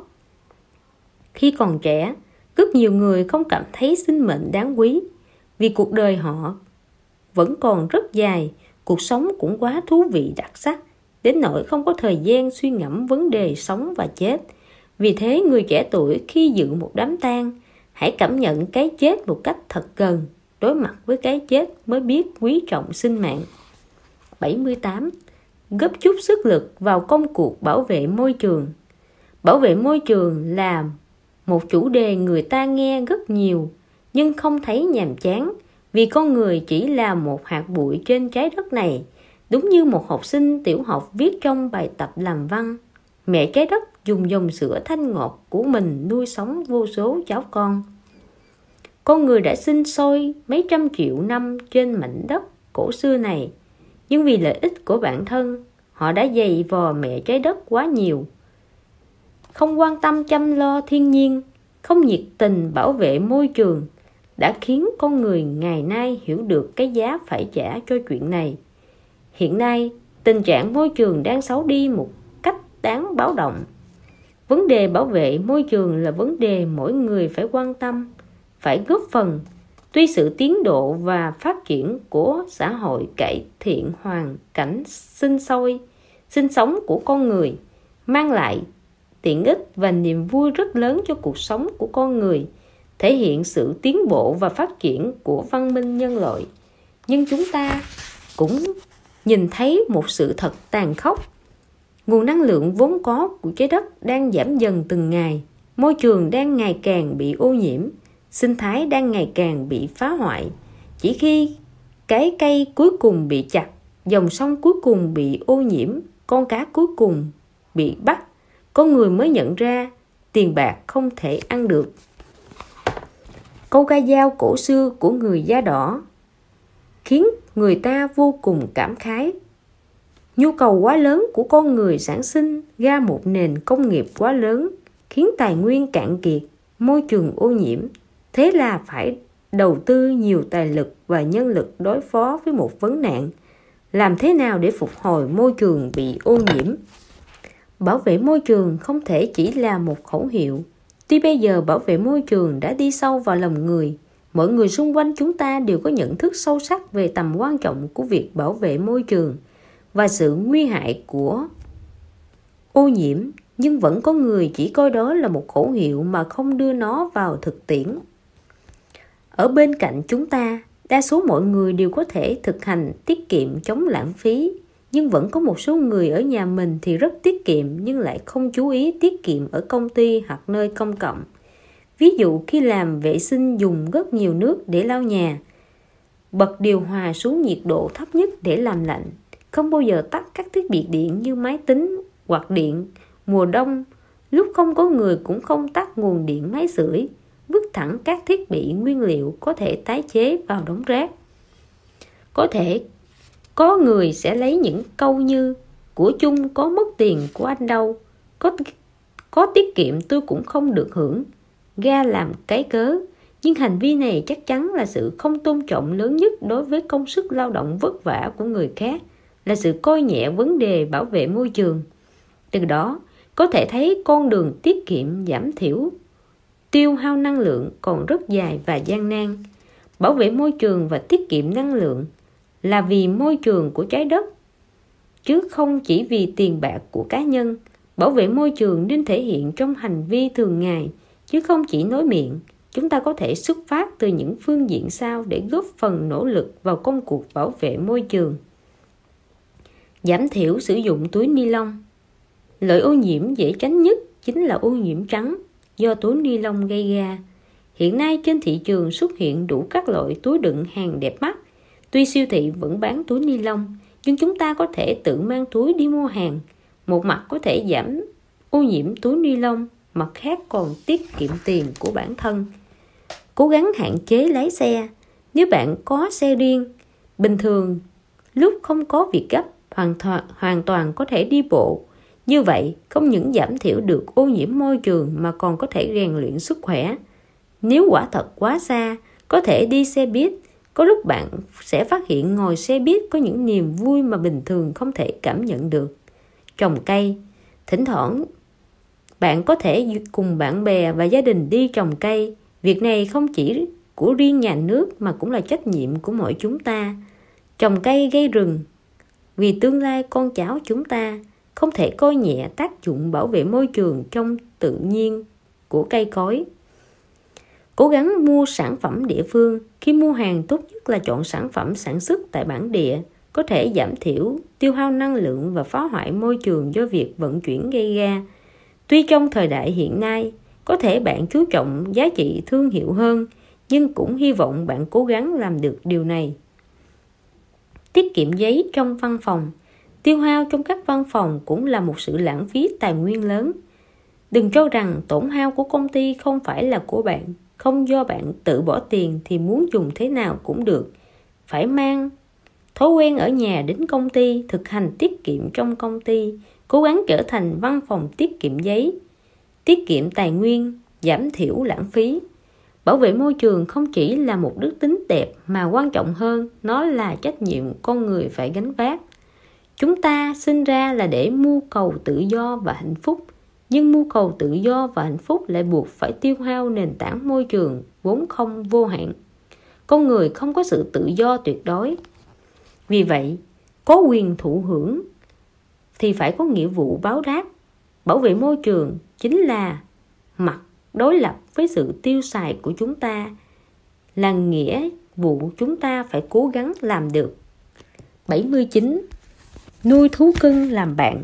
Khi còn trẻ, rất nhiều người không cảm thấy sinh mệnh đáng quý, vì cuộc đời họ vẫn còn rất dài, cuộc sống cũng quá thú vị đặc sắc, đến nỗi không có thời gian suy ngẫm vấn đề sống và chết. Vì thế, người trẻ tuổi khi dự một đám tang, hãy cảm nhận cái chết một cách thật gần. Đối mặt với cái chết mới biết quý trọng sinh mạng. bảy mươi tám. Góp chút sức lực vào công cuộc bảo vệ môi trường. Bảo vệ môi trường là một chủ đề người ta nghe rất nhiều, nhưng không thấy nhàm chán, vì con người chỉ là một hạt bụi trên trái đất này. Đúng như một học sinh tiểu học viết trong bài tập làm văn, mẹ trái đất dùng dòng sữa thanh ngọt của mình nuôi sống vô số cháu con. Con người đã sinh sôi mấy trăm triệu năm trên mảnh đất cổ xưa này, nhưng vì lợi ích của bản thân, họ đã giày vò mẹ trái đất quá nhiều. Không quan tâm chăm lo thiên nhiên, không nhiệt tình bảo vệ môi trường, đã khiến con người ngày nay hiểu được cái giá phải trả cho chuyện này. Hiện nay, tình trạng môi trường đang xấu đi một cách đáng báo động. Vấn đề bảo vệ môi trường là vấn đề mỗi người phải quan tâm, phải góp phần. Tuy sự tiến độ và phát triển của xã hội cải thiện hoàn cảnh sinh sôi, sinh sống của con người, mang lại tiện ích và niềm vui rất lớn cho cuộc sống của con người, thể hiện sự tiến bộ và phát triển của văn minh nhân loại. Nhưng chúng ta cũng nhìn thấy một sự thật tàn khốc. Nguồn năng lượng vốn có của trái đất đang giảm dần từng ngày, môi trường đang ngày càng bị ô nhiễm, sinh thái đang ngày càng bị phá hoại. Chỉ khi cái cây cuối cùng bị chặt, dòng sông cuối cùng bị ô nhiễm, con cá cuối cùng bị bắt, con người mới nhận ra tiền bạc không thể ăn được. Câu ca dao cổ xưa của người da đỏ khiến người ta vô cùng cảm khái. Nhu cầu quá lớn của con người sản sinh ra một nền công nghiệp quá lớn, khiến tài nguyên cạn kiệt, môi trường ô nhiễm. Thế là phải đầu tư nhiều tài lực và nhân lực đối phó với một vấn nạn. Làm thế nào để phục hồi môi trường bị ô nhiễm? Bảo vệ môi trường không thể chỉ là một khẩu hiệu. Tuy bây giờ bảo vệ môi trường đã đi sâu vào lòng người, mọi người xung quanh chúng ta đều có nhận thức sâu sắc về tầm quan trọng của việc bảo vệ môi trường và sự nguy hại của ô nhiễm, nhưng vẫn có người chỉ coi đó là một khẩu hiệu mà không đưa nó vào thực tiễn. Ở bên cạnh chúng ta, đa số mọi người đều có thể thực hành tiết kiệm chống lãng phí, nhưng vẫn có một số người ở nhà mình thì rất tiết kiệm nhưng lại không chú ý tiết kiệm ở công ty hoặc nơi công cộng. Ví dụ khi làm vệ sinh dùng rất nhiều nước để lau nhà, bật điều hòa xuống nhiệt độ thấp nhất để làm lạnh, không bao giờ tắt các thiết bị điện như máy tính, quạt điện. Mùa đông, lúc không có người cũng không tắt nguồn điện máy sưởi, vứt thẳng các thiết bị nguyên liệu có thể tái chế vào đống rác. Có thể có người sẽ lấy những câu như của chung có mất tiền của anh đâu, có, có tiết kiệm tôi cũng không được hưởng, ra làm cái cớ. Nhưng hành vi này chắc chắn là sự không tôn trọng lớn nhất đối với công sức lao động vất vả của người khác, là sự coi nhẹ vấn đề bảo vệ môi trường. Từ đó, có thể thấy con đường tiết kiệm, giảm thiểu, tiêu hao năng lượng còn rất dài và gian nan. Bảo vệ môi trường và tiết kiệm năng lượng là vì môi trường của trái đất, chứ không chỉ vì tiền bạc của cá nhân. Bảo vệ môi trường nên thể hiện trong hành vi thường ngày, chứ không chỉ nói miệng. Chúng ta có thể xuất phát từ những phương diện sau để góp phần nỗ lực vào công cuộc bảo vệ môi trường. Giảm thiểu sử dụng túi ni lông. Loại ô nhiễm dễ tránh nhất chính là ô nhiễm trắng do túi ni lông gây ra. Hiện nay trên thị trường xuất hiện đủ các loại túi đựng hàng đẹp mắt. Tuy siêu thị vẫn bán túi ni lông, nhưng chúng ta có thể tự mang túi đi mua hàng. Một mặt có thể giảm ô nhiễm túi ni lông, mặt khác còn tiết kiệm tiền của bản thân. Cố gắng hạn chế lái xe. Nếu bạn có xe riêng, bình thường lúc không có việc gấp, hoàn toàn, hoàn toàn có thể đi bộ. Như vậy, không những giảm thiểu được ô nhiễm môi trường mà còn có thể rèn luyện sức khỏe. Nếu quả thật quá xa, có thể đi xe buýt. Có lúc bạn sẽ phát hiện ngồi xe buýt có những niềm vui mà bình thường không thể cảm nhận được. Trồng cây. Thỉnh thoảng, bạn có thể cùng bạn bè và gia đình đi trồng cây. Việc này không chỉ của riêng nhà nước mà cũng là trách nhiệm của mỗi chúng ta. Trồng cây gây rừng vì tương lai con cháu chúng ta. Không thể coi nhẹ tác dụng bảo vệ môi trường trong tự nhiên của cây cối. Cố gắng mua sản phẩm địa phương. Khi mua hàng, tốt nhất là chọn sản phẩm sản xuất tại bản địa, có thể giảm thiểu tiêu hao năng lượng và phá hoại môi trường do việc vận chuyển gây ra. Tuy trong thời đại hiện nay, có thể bạn chú trọng giá trị thương hiệu hơn, nhưng cũng hy vọng bạn cố gắng làm được điều này. Tiết kiệm giấy trong văn phòng. Tiêu hao trong các văn phòng cũng là một sự lãng phí tài nguyên lớn. Đừng cho rằng tổn hao của công ty không phải là của bạn. Không do bạn tự bỏ tiền thì muốn dùng thế nào cũng được. Phải mang thói quen ở nhà đến công ty, thực hành tiết kiệm trong công ty, cố gắng trở thành văn phòng tiết kiệm giấy, tiết kiệm tài nguyên, giảm thiểu lãng phí. Bảo vệ môi trường không chỉ là một đức tính đẹp mà quan trọng hơn, nó là trách nhiệm con người phải gánh vác. Chúng ta sinh ra là để mưu cầu tự do và hạnh phúc, nhưng mưu cầu tự do và hạnh phúc lại buộc phải tiêu hao nền tảng môi trường vốn không vô hạn. Con người không có sự tự do tuyệt đối. Vì vậy, có quyền thụ hưởng thì phải có nghĩa vụ báo đáp. Bảo vệ môi trường chính là mặt đối lập với sự tiêu xài của chúng ta, là nghĩa vụ chúng ta phải cố gắng làm được. bảy mươi chín. Nuôi thú cưng làm bạn.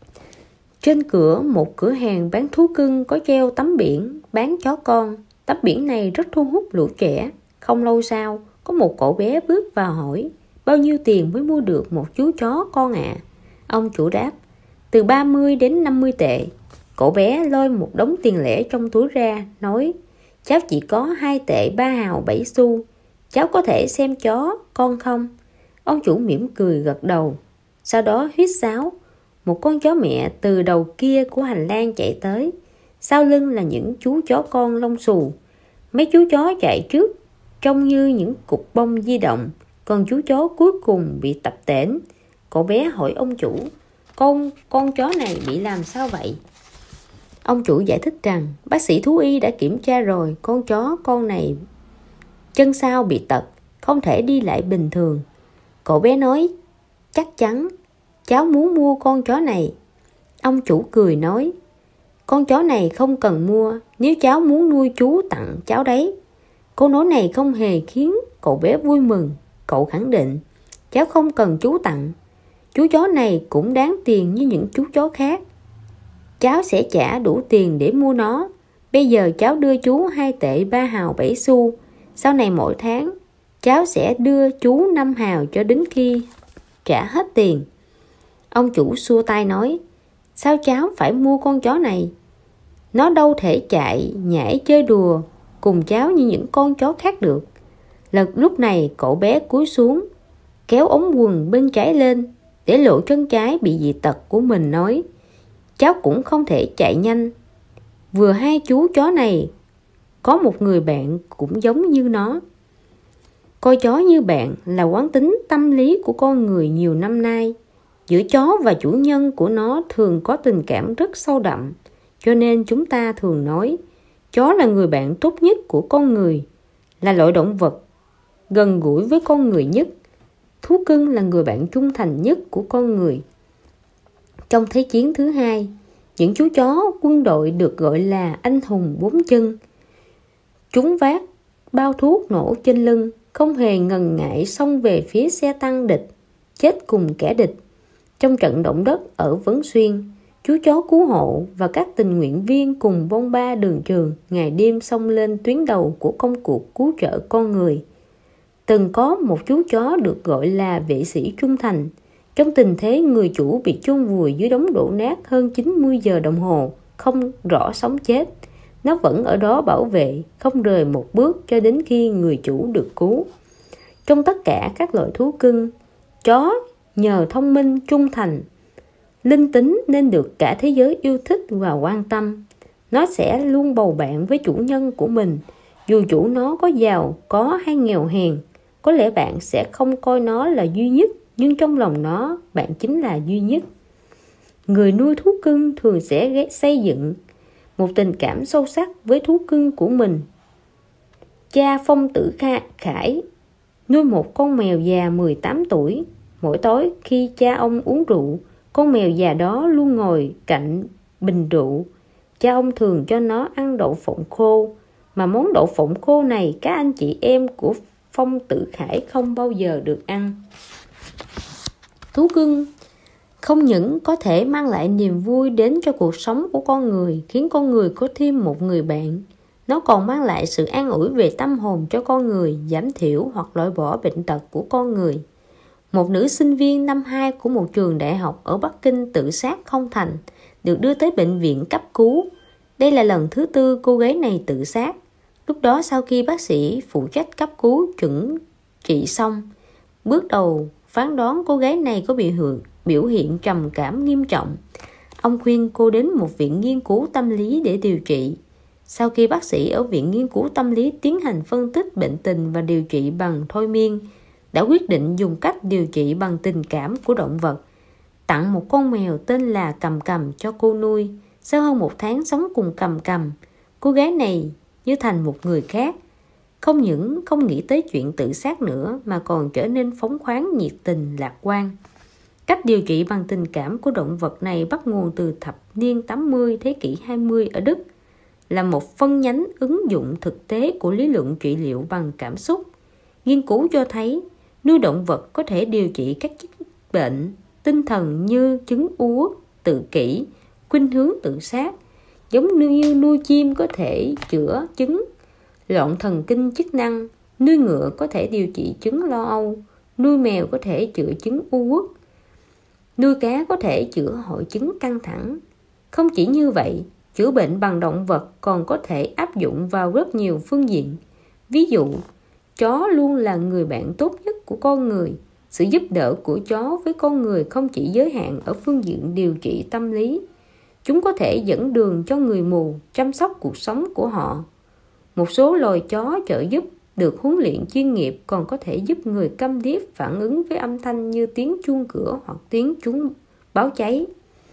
Trên cửa một cửa hàng bán thú cưng có treo tấm biển bán chó con. Tấm biển này rất thu hút lũ trẻ. Không lâu sau, có một cậu bé bước vào hỏi: bao nhiêu tiền mới mua được một chú chó con ạ? À? Ông chủ đáp: từ ba mươi đến năm mươi tệ. Cậu bé lôi một đống tiền lẻ trong túi ra, nói: cháu chỉ có hai tệ ba hào bảy xu. Cháu có thể xem chó con không? Ông chủ mỉm cười gật đầu. Sau đó huýt sáo, một con chó mẹ từ đầu kia của hành lang chạy tới. Sau lưng là những chú chó con lông xù. Mấy chú chó chạy trước trông như những cục bông di động, còn chú chó cuối cùng bị tập tễnh. Cậu bé hỏi ông chủ: Con, con chó này bị làm sao vậy? Ông chủ giải thích rằng bác sĩ thú y đã kiểm tra rồi, con chó con này chân sau bị tật, không thể đi lại bình thường. Cậu bé nói: chắc chắn cháu muốn mua con chó này. Ông chủ cười nói: con chó này không cần mua, nếu cháu muốn nuôi chú tặng cháu đấy. Câu nói này không hề khiến cậu bé vui mừng. Cậu khẳng định: cháu không cần chú tặng, chú chó này cũng đáng tiền như những chú chó khác. Cháu sẽ trả đủ tiền để mua nó. Bây giờ cháu đưa chú hai tệ ba hào bảy xu. Sau này mỗi tháng cháu sẽ đưa chú năm hào cho đến khi trả hết tiền. Ông chủ xua tay nói: sao cháu phải mua con chó này? Nó đâu thể chạy, nhảy, chơi đùa cùng cháu như những con chó khác được. Lần lúc này cậu bé cúi xuống, kéo ống quần bên trái lên để lộ chân trái bị dị tật của mình, nói: cháu cũng không thể chạy nhanh. Vừa hai chú chó này có một người bạn cũng giống như nó. Coi chó như bạn là quán tính tâm lý của con người nhiều năm nay. Giữa chó và chủ nhân của nó thường có tình cảm rất sâu đậm, cho nên chúng ta thường nói chó là người bạn tốt nhất của con người, là loại động vật gần gũi với con người nhất. Thú cưng là người bạn trung thành nhất của con người. Trong Thế chiến thứ hai, những chú chó quân đội được gọi là anh hùng bốn chân. Chúng vác bao thuốc nổ trên lưng, không hề ngần ngại xông về phía xe tăng địch, chết cùng kẻ địch. Trong trận động đất ở Vân Xuyên, chú chó cứu hộ và các tình nguyện viên cùng bôn ba đường trường ngày đêm xông lên tuyến đầu của công cuộc cứu trợ con người. Từng có một chú chó được gọi là vệ sĩ trung thành. Trong tình thế người chủ bị chôn vùi dưới đống đổ nát hơn chín mươi giờ đồng hồ, không rõ sống chết, nó vẫn ở đó bảo vệ, không rời một bước cho đến khi người chủ được cứu. Trong tất cả các loại thú cưng, chó nhờ thông minh, trung thành, linh tính nên được cả thế giới yêu thích và quan tâm. Nó sẽ luôn bầu bạn với chủ nhân của mình, dù chủ nó có giàu có hay nghèo hèn. Có lẽ bạn sẽ không coi nó là duy nhất, nhưng trong lòng nó, bạn chính là duy nhất. Người nuôi thú cưng thường sẽ xây dựng một tình cảm sâu sắc với thú cưng của mình. Cha Phong Tử Khải nuôi một con mèo già mười tám tuổi. Mỗi tối khi cha ông uống rượu, con mèo già đó luôn ngồi cạnh bình rượu. Cha ông thường cho nó ăn đậu phộng khô, mà món đậu phộng khô này các anh chị em của Phong Tử Khải không bao giờ được ăn. Thú cưng không những có thể mang lại niềm vui đến cho cuộc sống của con người, khiến con người có thêm một người bạn, nó còn mang lại sự an ủi về tâm hồn cho con người, giảm thiểu hoặc loại bỏ bệnh tật của con người. Một nữ sinh viên năm hai của một trường đại học ở Bắc Kinh tự sát không thành, được đưa tới bệnh viện cấp cứu. Đây là lần thứ tư cô gái này tự sát. Lúc đó sau khi bác sĩ phụ trách cấp cứu chuẩn trị xong, bước đầu phán đoán cô gái này có biểu hiện, biểu hiện trầm cảm nghiêm trọng. Ông khuyên cô đến một viện nghiên cứu tâm lý để điều trị. Sau khi bác sĩ ở viện nghiên cứu tâm lý tiến hành phân tích bệnh tình và điều trị bằng thôi miên, đã quyết định dùng cách điều trị bằng tình cảm của động vật, tặng một con mèo tên là Cầm Cầm cho cô nuôi. Sau hơn một tháng sống cùng Cầm Cầm, cô gái này như thành một người khác, không những không nghĩ tới chuyện tự sát nữa mà còn trở nên phóng khoáng, nhiệt tình, lạc quan. Cách điều trị bằng tình cảm của động vật này bắt nguồn từ thập niên tám mươi thế kỷ hai mươi ở Đức, là một phân nhánh ứng dụng thực tế của lý luận trị liệu bằng cảm xúc. Nghiên cứu cho thấy nuôi động vật có thể điều trị các chứng bệnh tinh thần như chứng u uất, tự kỷ, khuynh hướng tự sát, giống như nuôi chim có thể chữa chứng loạn thần kinh chức năng, nuôi ngựa có thể điều trị chứng lo âu, nuôi mèo có thể chữa chứng u uất, nuôi cá có thể chữa hội chứng căng thẳng. Không chỉ như vậy, chữa bệnh bằng động vật còn có thể áp dụng vào rất nhiều phương diện. Ví dụ, chó luôn là người bạn tốt nhất của con người. Sự giúp đỡ của chó với con người không chỉ giới hạn ở phương diện điều trị tâm lý. Chúng có thể dẫn đường cho người mù, chăm sóc cuộc sống của họ. Một số loài chó trợ giúp được huấn luyện chuyên nghiệp còn có thể giúp người câm điếc phản ứng với âm thanh như tiếng chuông cửa hoặc tiếng chuông báo cháy.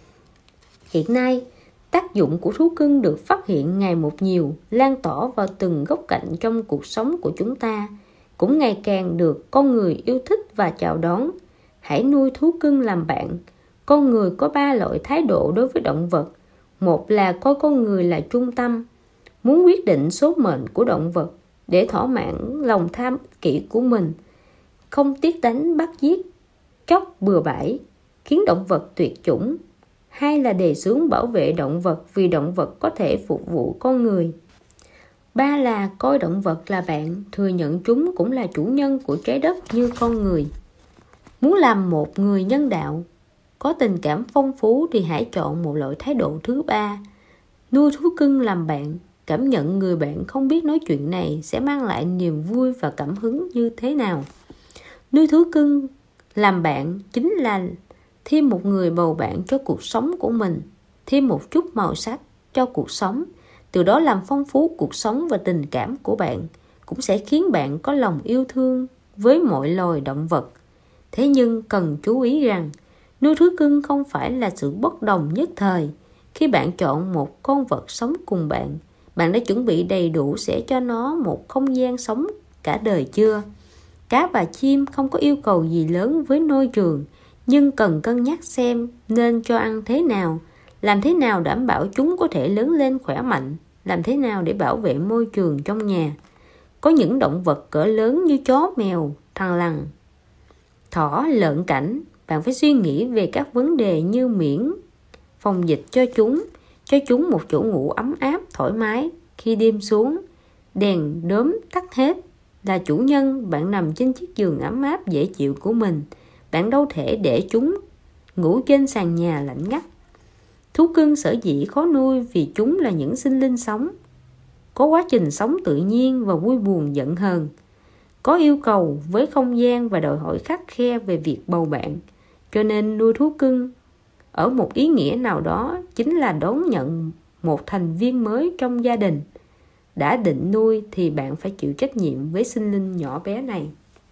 Hiện nay, tác dụng của thú cưng được phát hiện ngày một nhiều, lan tỏa vào từng góc cạnh trong cuộc sống của chúng ta, cũng ngày càng được con người yêu thích và chào đón. Hãy nuôi thú cưng làm bạn. Con người có ba loại thái độ đối với động vật. Một là coi con người là trung tâm, muốn quyết định số mệnh của động vật để thỏa mãn lòng tham ích kỷ của mình, không tiếc đánh bắt giết chóc bừa bãi, khiến động vật tuyệt chủng. Hai là đề xướng bảo vệ động vật vì động vật có thể phục vụ con người. Ba là coi động vật là bạn, thừa nhận chúng cũng là chủ nhân của trái đất như con người. Muốn làm một người nhân đạo, có tình cảm phong phú thì hãy chọn một loại thái độ thứ ba. Nuôi thú cưng làm bạn. Cảm nhận người bạn không biết nói chuyện này sẽ mang lại niềm vui và cảm hứng như thế nào. Nuôi thú cưng làm bạn chính là thêm một người bầu bạn cho cuộc sống của mình, thêm một chút màu sắc cho cuộc sống. từ đó làm phong phú cuộc sống và tình cảm của bạn, cũng sẽ khiến bạn có lòng yêu thương với mọi loài động vật. Thế nhưng cần chú ý rằng, nuôi thú cưng không phải là sự bất đồng nhất thời. Khi bạn chọn một con vật sống cùng bạn, bạn đã chuẩn bị đầy đủ sẽ cho nó một không gian sống cả đời chưa? Cá và chim không có yêu cầu gì lớn với môi trường, nhưng cần cân nhắc xem nên cho ăn thế nào, làm thế nào đảm bảo chúng có thể lớn lên khỏe mạnh, làm thế nào để bảo vệ môi trường trong nhà. Có những động vật cỡ lớn như chó, mèo, thằn lằn, thỏ, lợn cảnh, bạn phải suy nghĩ về các vấn đề như miễn phòng dịch cho chúng, cho chúng một chỗ ngủ ấm áp, thoải mái. Khi đêm xuống, đèn đốm tắt hết, là chủ nhân, bạn nằm trên chiếc giường ấm áp dễ chịu của mình. Bạn đâu thể để chúng ngủ trên sàn nhà lạnh ngắt. Thú cưng sở dĩ khó nuôi vì chúng là những sinh linh sống, có quá trình sống tự nhiên và vui buồn giận hờn, có yêu cầu với không gian và đòi hỏi khắt khe về việc bầu bạn. Cho nên nuôi thú cưng ở một ý nghĩa nào đó chính là đón nhận một thành viên mới trong gia đình. Đã định nuôi thì bạn phải chịu trách nhiệm với sinh linh nhỏ bé này.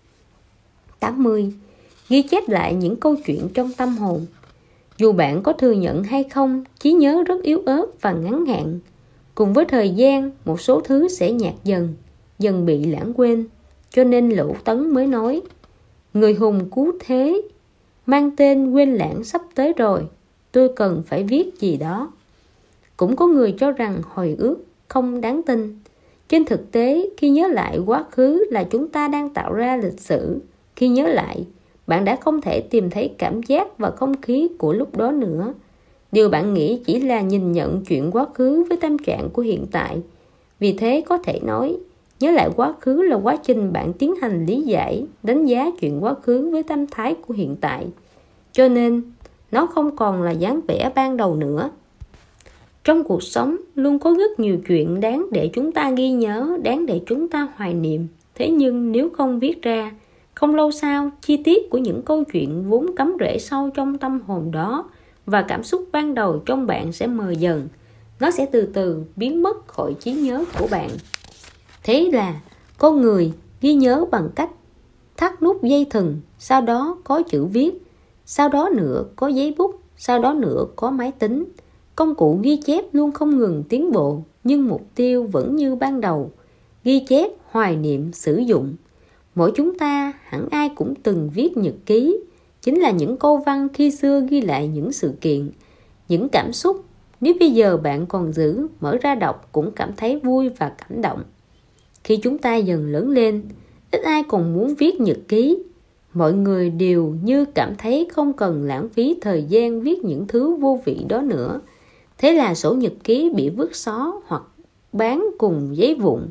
tám mươi. Ghi chép lại những câu chuyện trong tâm hồn. Dù bạn có thừa nhận hay không, trí nhớ rất yếu ớt và ngắn hạn. Cùng với thời gian, một số thứ sẽ nhạt dần, dần bị lãng quên. Cho nên Lỗ Tấn mới nói, người hùng cứu thế, mang tên quên lãng sắp tới rồi, tôi cần phải viết gì đó. Cũng có người cho rằng hồi ức không đáng tin. Trên thực tế, khi nhớ lại quá khứ là chúng ta đang tạo ra lịch sử. Khi nhớ lại, bạn đã không thể tìm thấy cảm giác và không khí của lúc đó nữa. Điều bạn nghĩ chỉ là nhìn nhận chuyện quá khứ với tâm trạng của hiện tại. Vì thế có thể nói, nhớ lại quá khứ là quá trình bạn tiến hành lý giải, đánh giá chuyện quá khứ với tâm thái của hiện tại. Cho nên, nó không còn là dáng vẻ ban đầu nữa. Trong cuộc sống, luôn có rất nhiều chuyện đáng để chúng ta ghi nhớ, đáng để chúng ta hoài niệm. Thế nhưng nếu không viết ra, không lâu sau, chi tiết của những câu chuyện vốn cắm rễ sâu trong tâm hồn đó và cảm xúc ban đầu trong bạn sẽ mờ dần. Nó sẽ từ từ biến mất khỏi trí nhớ của bạn. Thế là, con người ghi nhớ bằng cách thắt nút dây thừng, sau đó có chữ viết, sau đó nữa có giấy bút, sau đó nữa có máy tính. Công cụ ghi chép luôn không ngừng tiến bộ, nhưng mục tiêu vẫn như ban đầu. Ghi chép, hoài niệm, sử dụng. Mỗi chúng ta, hẳn ai cũng từng viết nhật ký. Chính là những câu văn khi xưa ghi lại những sự kiện, những cảm xúc. Nếu bây giờ bạn còn giữ, mở ra đọc cũng cảm thấy vui và cảm động. Khi chúng ta dần lớn lên, ít ai còn muốn viết nhật ký. Mọi người đều như cảm thấy không cần lãng phí thời gian viết những thứ vô vị đó nữa. Thế là sổ nhật ký bị vứt xó hoặc bán cùng giấy vụn.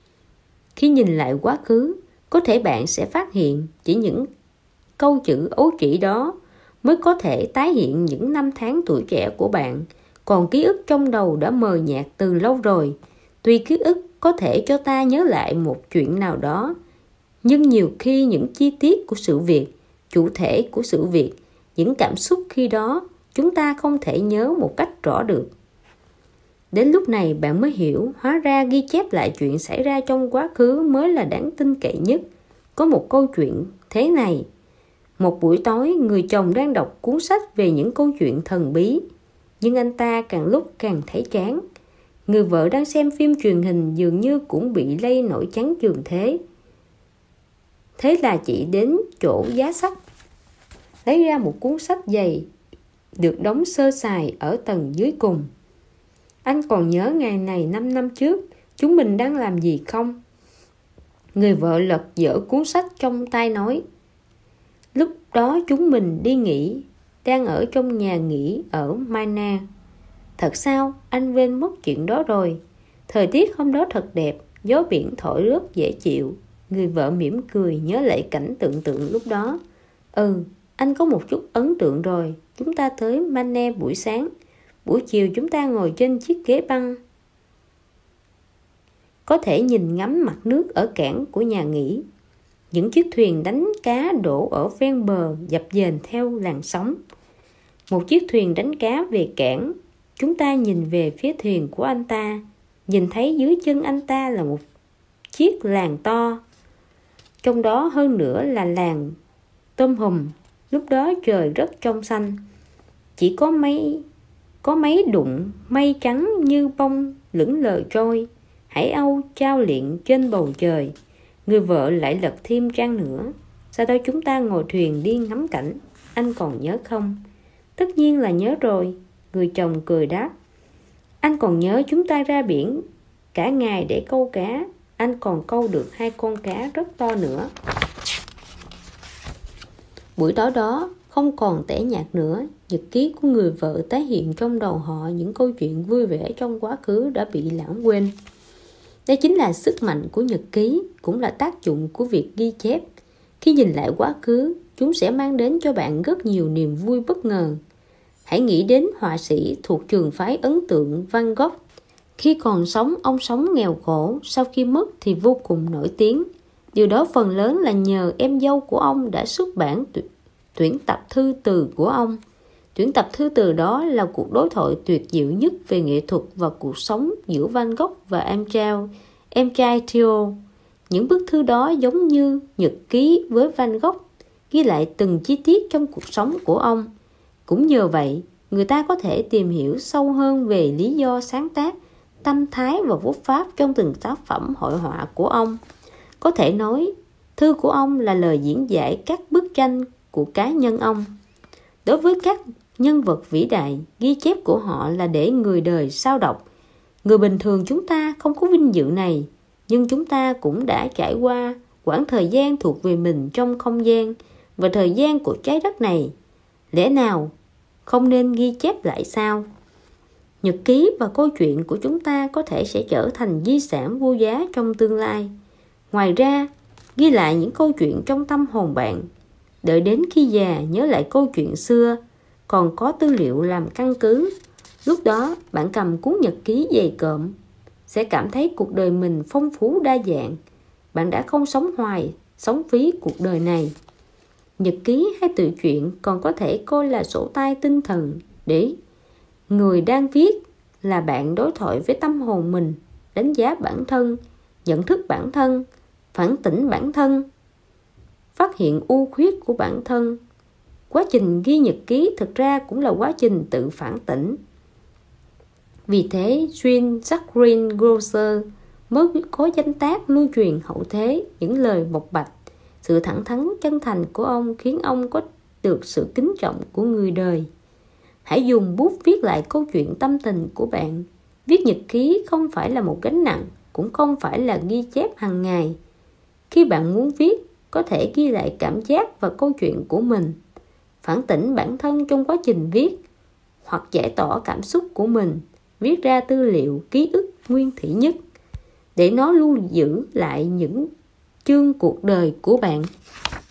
Khi nhìn lại quá khứ, có thể bạn sẽ phát hiện chỉ những câu chữ ấu trĩ đó mới có thể tái hiện những năm tháng tuổi trẻ của bạn. Còn ký ức trong đầu đã mờ nhạt từ lâu rồi. Tuy ký ức có thể cho ta nhớ lại một chuyện nào đó, nhưng nhiều khi những chi tiết của sự việc, chủ thể của sự việc, những cảm xúc khi đó, chúng ta không thể nhớ một cách rõ được. Đến lúc này bạn mới hiểu, hóa ra ghi chép lại chuyện xảy ra trong quá khứ mới là đáng tin cậy nhất. Có một câu chuyện thế này. Một buổi tối, người chồng đang đọc cuốn sách về những câu chuyện thần bí, nhưng anh ta càng lúc càng thấy chán. Người vợ đang xem phim truyền hình dường như cũng bị lây nổi chán chường thế. Thế là chị đến chỗ giá sách, lấy ra một cuốn sách dày, được đóng sơ sài ở tầng dưới cùng. Anh còn nhớ ngày này năm năm trước, chúng mình đang làm gì không? Người vợ lật dở cuốn sách trong tay nói, lúc đó chúng mình đi nghỉ, đang ở trong nhà nghỉ ở Mana. Thật sao, anh quên mất chuyện đó rồi. Thời tiết hôm đó thật đẹp, gió biển thổi rất dễ chịu. Người vợ mỉm cười nhớ lại cảnh tượng tượng lúc đó. Ừ, anh có một chút ấn tượng rồi. Chúng ta tới Mana buổi sáng. Buổi chiều chúng ta ngồi trên chiếc ghế băng, có thể nhìn ngắm mặt nước ở cảng của nhà nghỉ. Những chiếc thuyền đánh cá đổ ở ven bờ dập dềnh theo làn sóng. Một chiếc thuyền đánh cá về cảng. Chúng ta nhìn về phía thuyền của anh ta. nhìn thấy dưới chân anh ta là một chiếc làng to, trong đó hơn nữa là làng tôm hùm. Lúc đó trời rất trong xanh, chỉ có mấy có mấy đụng mây trắng như bông lững lờ trôi, hải âu trao liệng trên bầu trời. Người vợ lại lật thêm trang nữa. Sau đó chúng ta ngồi thuyền đi ngắm cảnh. Anh còn nhớ không? Tất nhiên là nhớ rồi, người chồng cười đáp. Anh còn nhớ chúng ta ra biển cả ngày để câu cá. Anh còn câu được hai con cá rất to nữa. Buổi tối đó không còn tẻ nhạt nữa. Nhật ký của người vợ tái hiện trong đầu họ những câu chuyện vui vẻ trong quá khứ đã bị lãng quên. Đây chính là sức mạnh của nhật ký, cũng là tác dụng của việc ghi chép. Khi nhìn lại quá khứ, chúng sẽ mang đến cho bạn rất nhiều niềm vui bất ngờ. Hãy nghĩ đến họa sĩ thuộc trường phái ấn tượng Van Gogh. Khi còn sống, ông sống nghèo khổ, sau khi mất thì vô cùng nổi tiếng. Điều đó phần lớn là nhờ em dâu của ông đã xuất bản tuyển tập thư từ của ông. Tuyển tập thư từ đó là cuộc đối thoại tuyệt diệu nhất về nghệ thuật và cuộc sống giữa Van Gogh và em trai, em trai Theo. Những bức thư đó giống như nhật ký với Van Gogh, ghi lại từng chi tiết trong cuộc sống của ông. Cũng nhờ vậy, người ta có thể tìm hiểu sâu hơn về lý do sáng tác, tâm thái và bút pháp trong từng tác phẩm hội họa của ông. Có thể nói, thư của ông là lời diễn giải các bức tranh của cá nhân ông. Đối với các nhân vật vĩ đại, ghi chép của họ là để người đời sau đọc. Người bình thường chúng ta không có vinh dự này, nhưng chúng ta cũng đã trải qua quãng thời gian thuộc về mình trong không gian và thời gian của trái đất này. Lẽ nào không nên ghi chép lại sao? Nhật ký và câu chuyện của chúng ta có thể sẽ trở thành di sản vô giá trong tương lai. Ngoài ra, ghi lại những câu chuyện trong tâm hồn bạn. Đợi đến khi già nhớ lại câu chuyện xưa, còn có tư liệu làm căn cứ. Lúc đó bạn cầm cuốn nhật ký dày cộm, sẽ cảm thấy cuộc đời mình phong phú đa dạng. Bạn đã không sống hoài, sống phí cuộc đời này. Nhật ký hay tự truyện còn có thể coi là sổ tay tinh thần, để người đang viết là bạn đối thoại với tâm hồn mình, đánh giá bản thân, nhận thức bản thân, phản tỉnh bản thân, phát hiện ưu khuyết của bản thân. Quá trình ghi nhật ký thực ra cũng là quá trình tự phản tỉnh. Vì thế, Jean-Jacques Rousseau mới có danh tác lưu truyền hậu thế những lời bộc bạch. Sự thẳng thắn chân thành của ông khiến ông có được sự kính trọng của người đời. Hãy dùng bút viết lại câu chuyện tâm tình của bạn. Viết nhật ký không phải là một gánh nặng, cũng không phải là ghi chép hàng ngày. Khi bạn muốn viết, có thể ghi lại cảm giác và câu chuyện của mình, phản tỉnh bản thân trong quá trình viết, hoặc giải tỏa cảm xúc của mình, viết ra tư liệu ký ức nguyên thủy nhất, để nó lưu giữ lại những chương cuộc đời của bạn.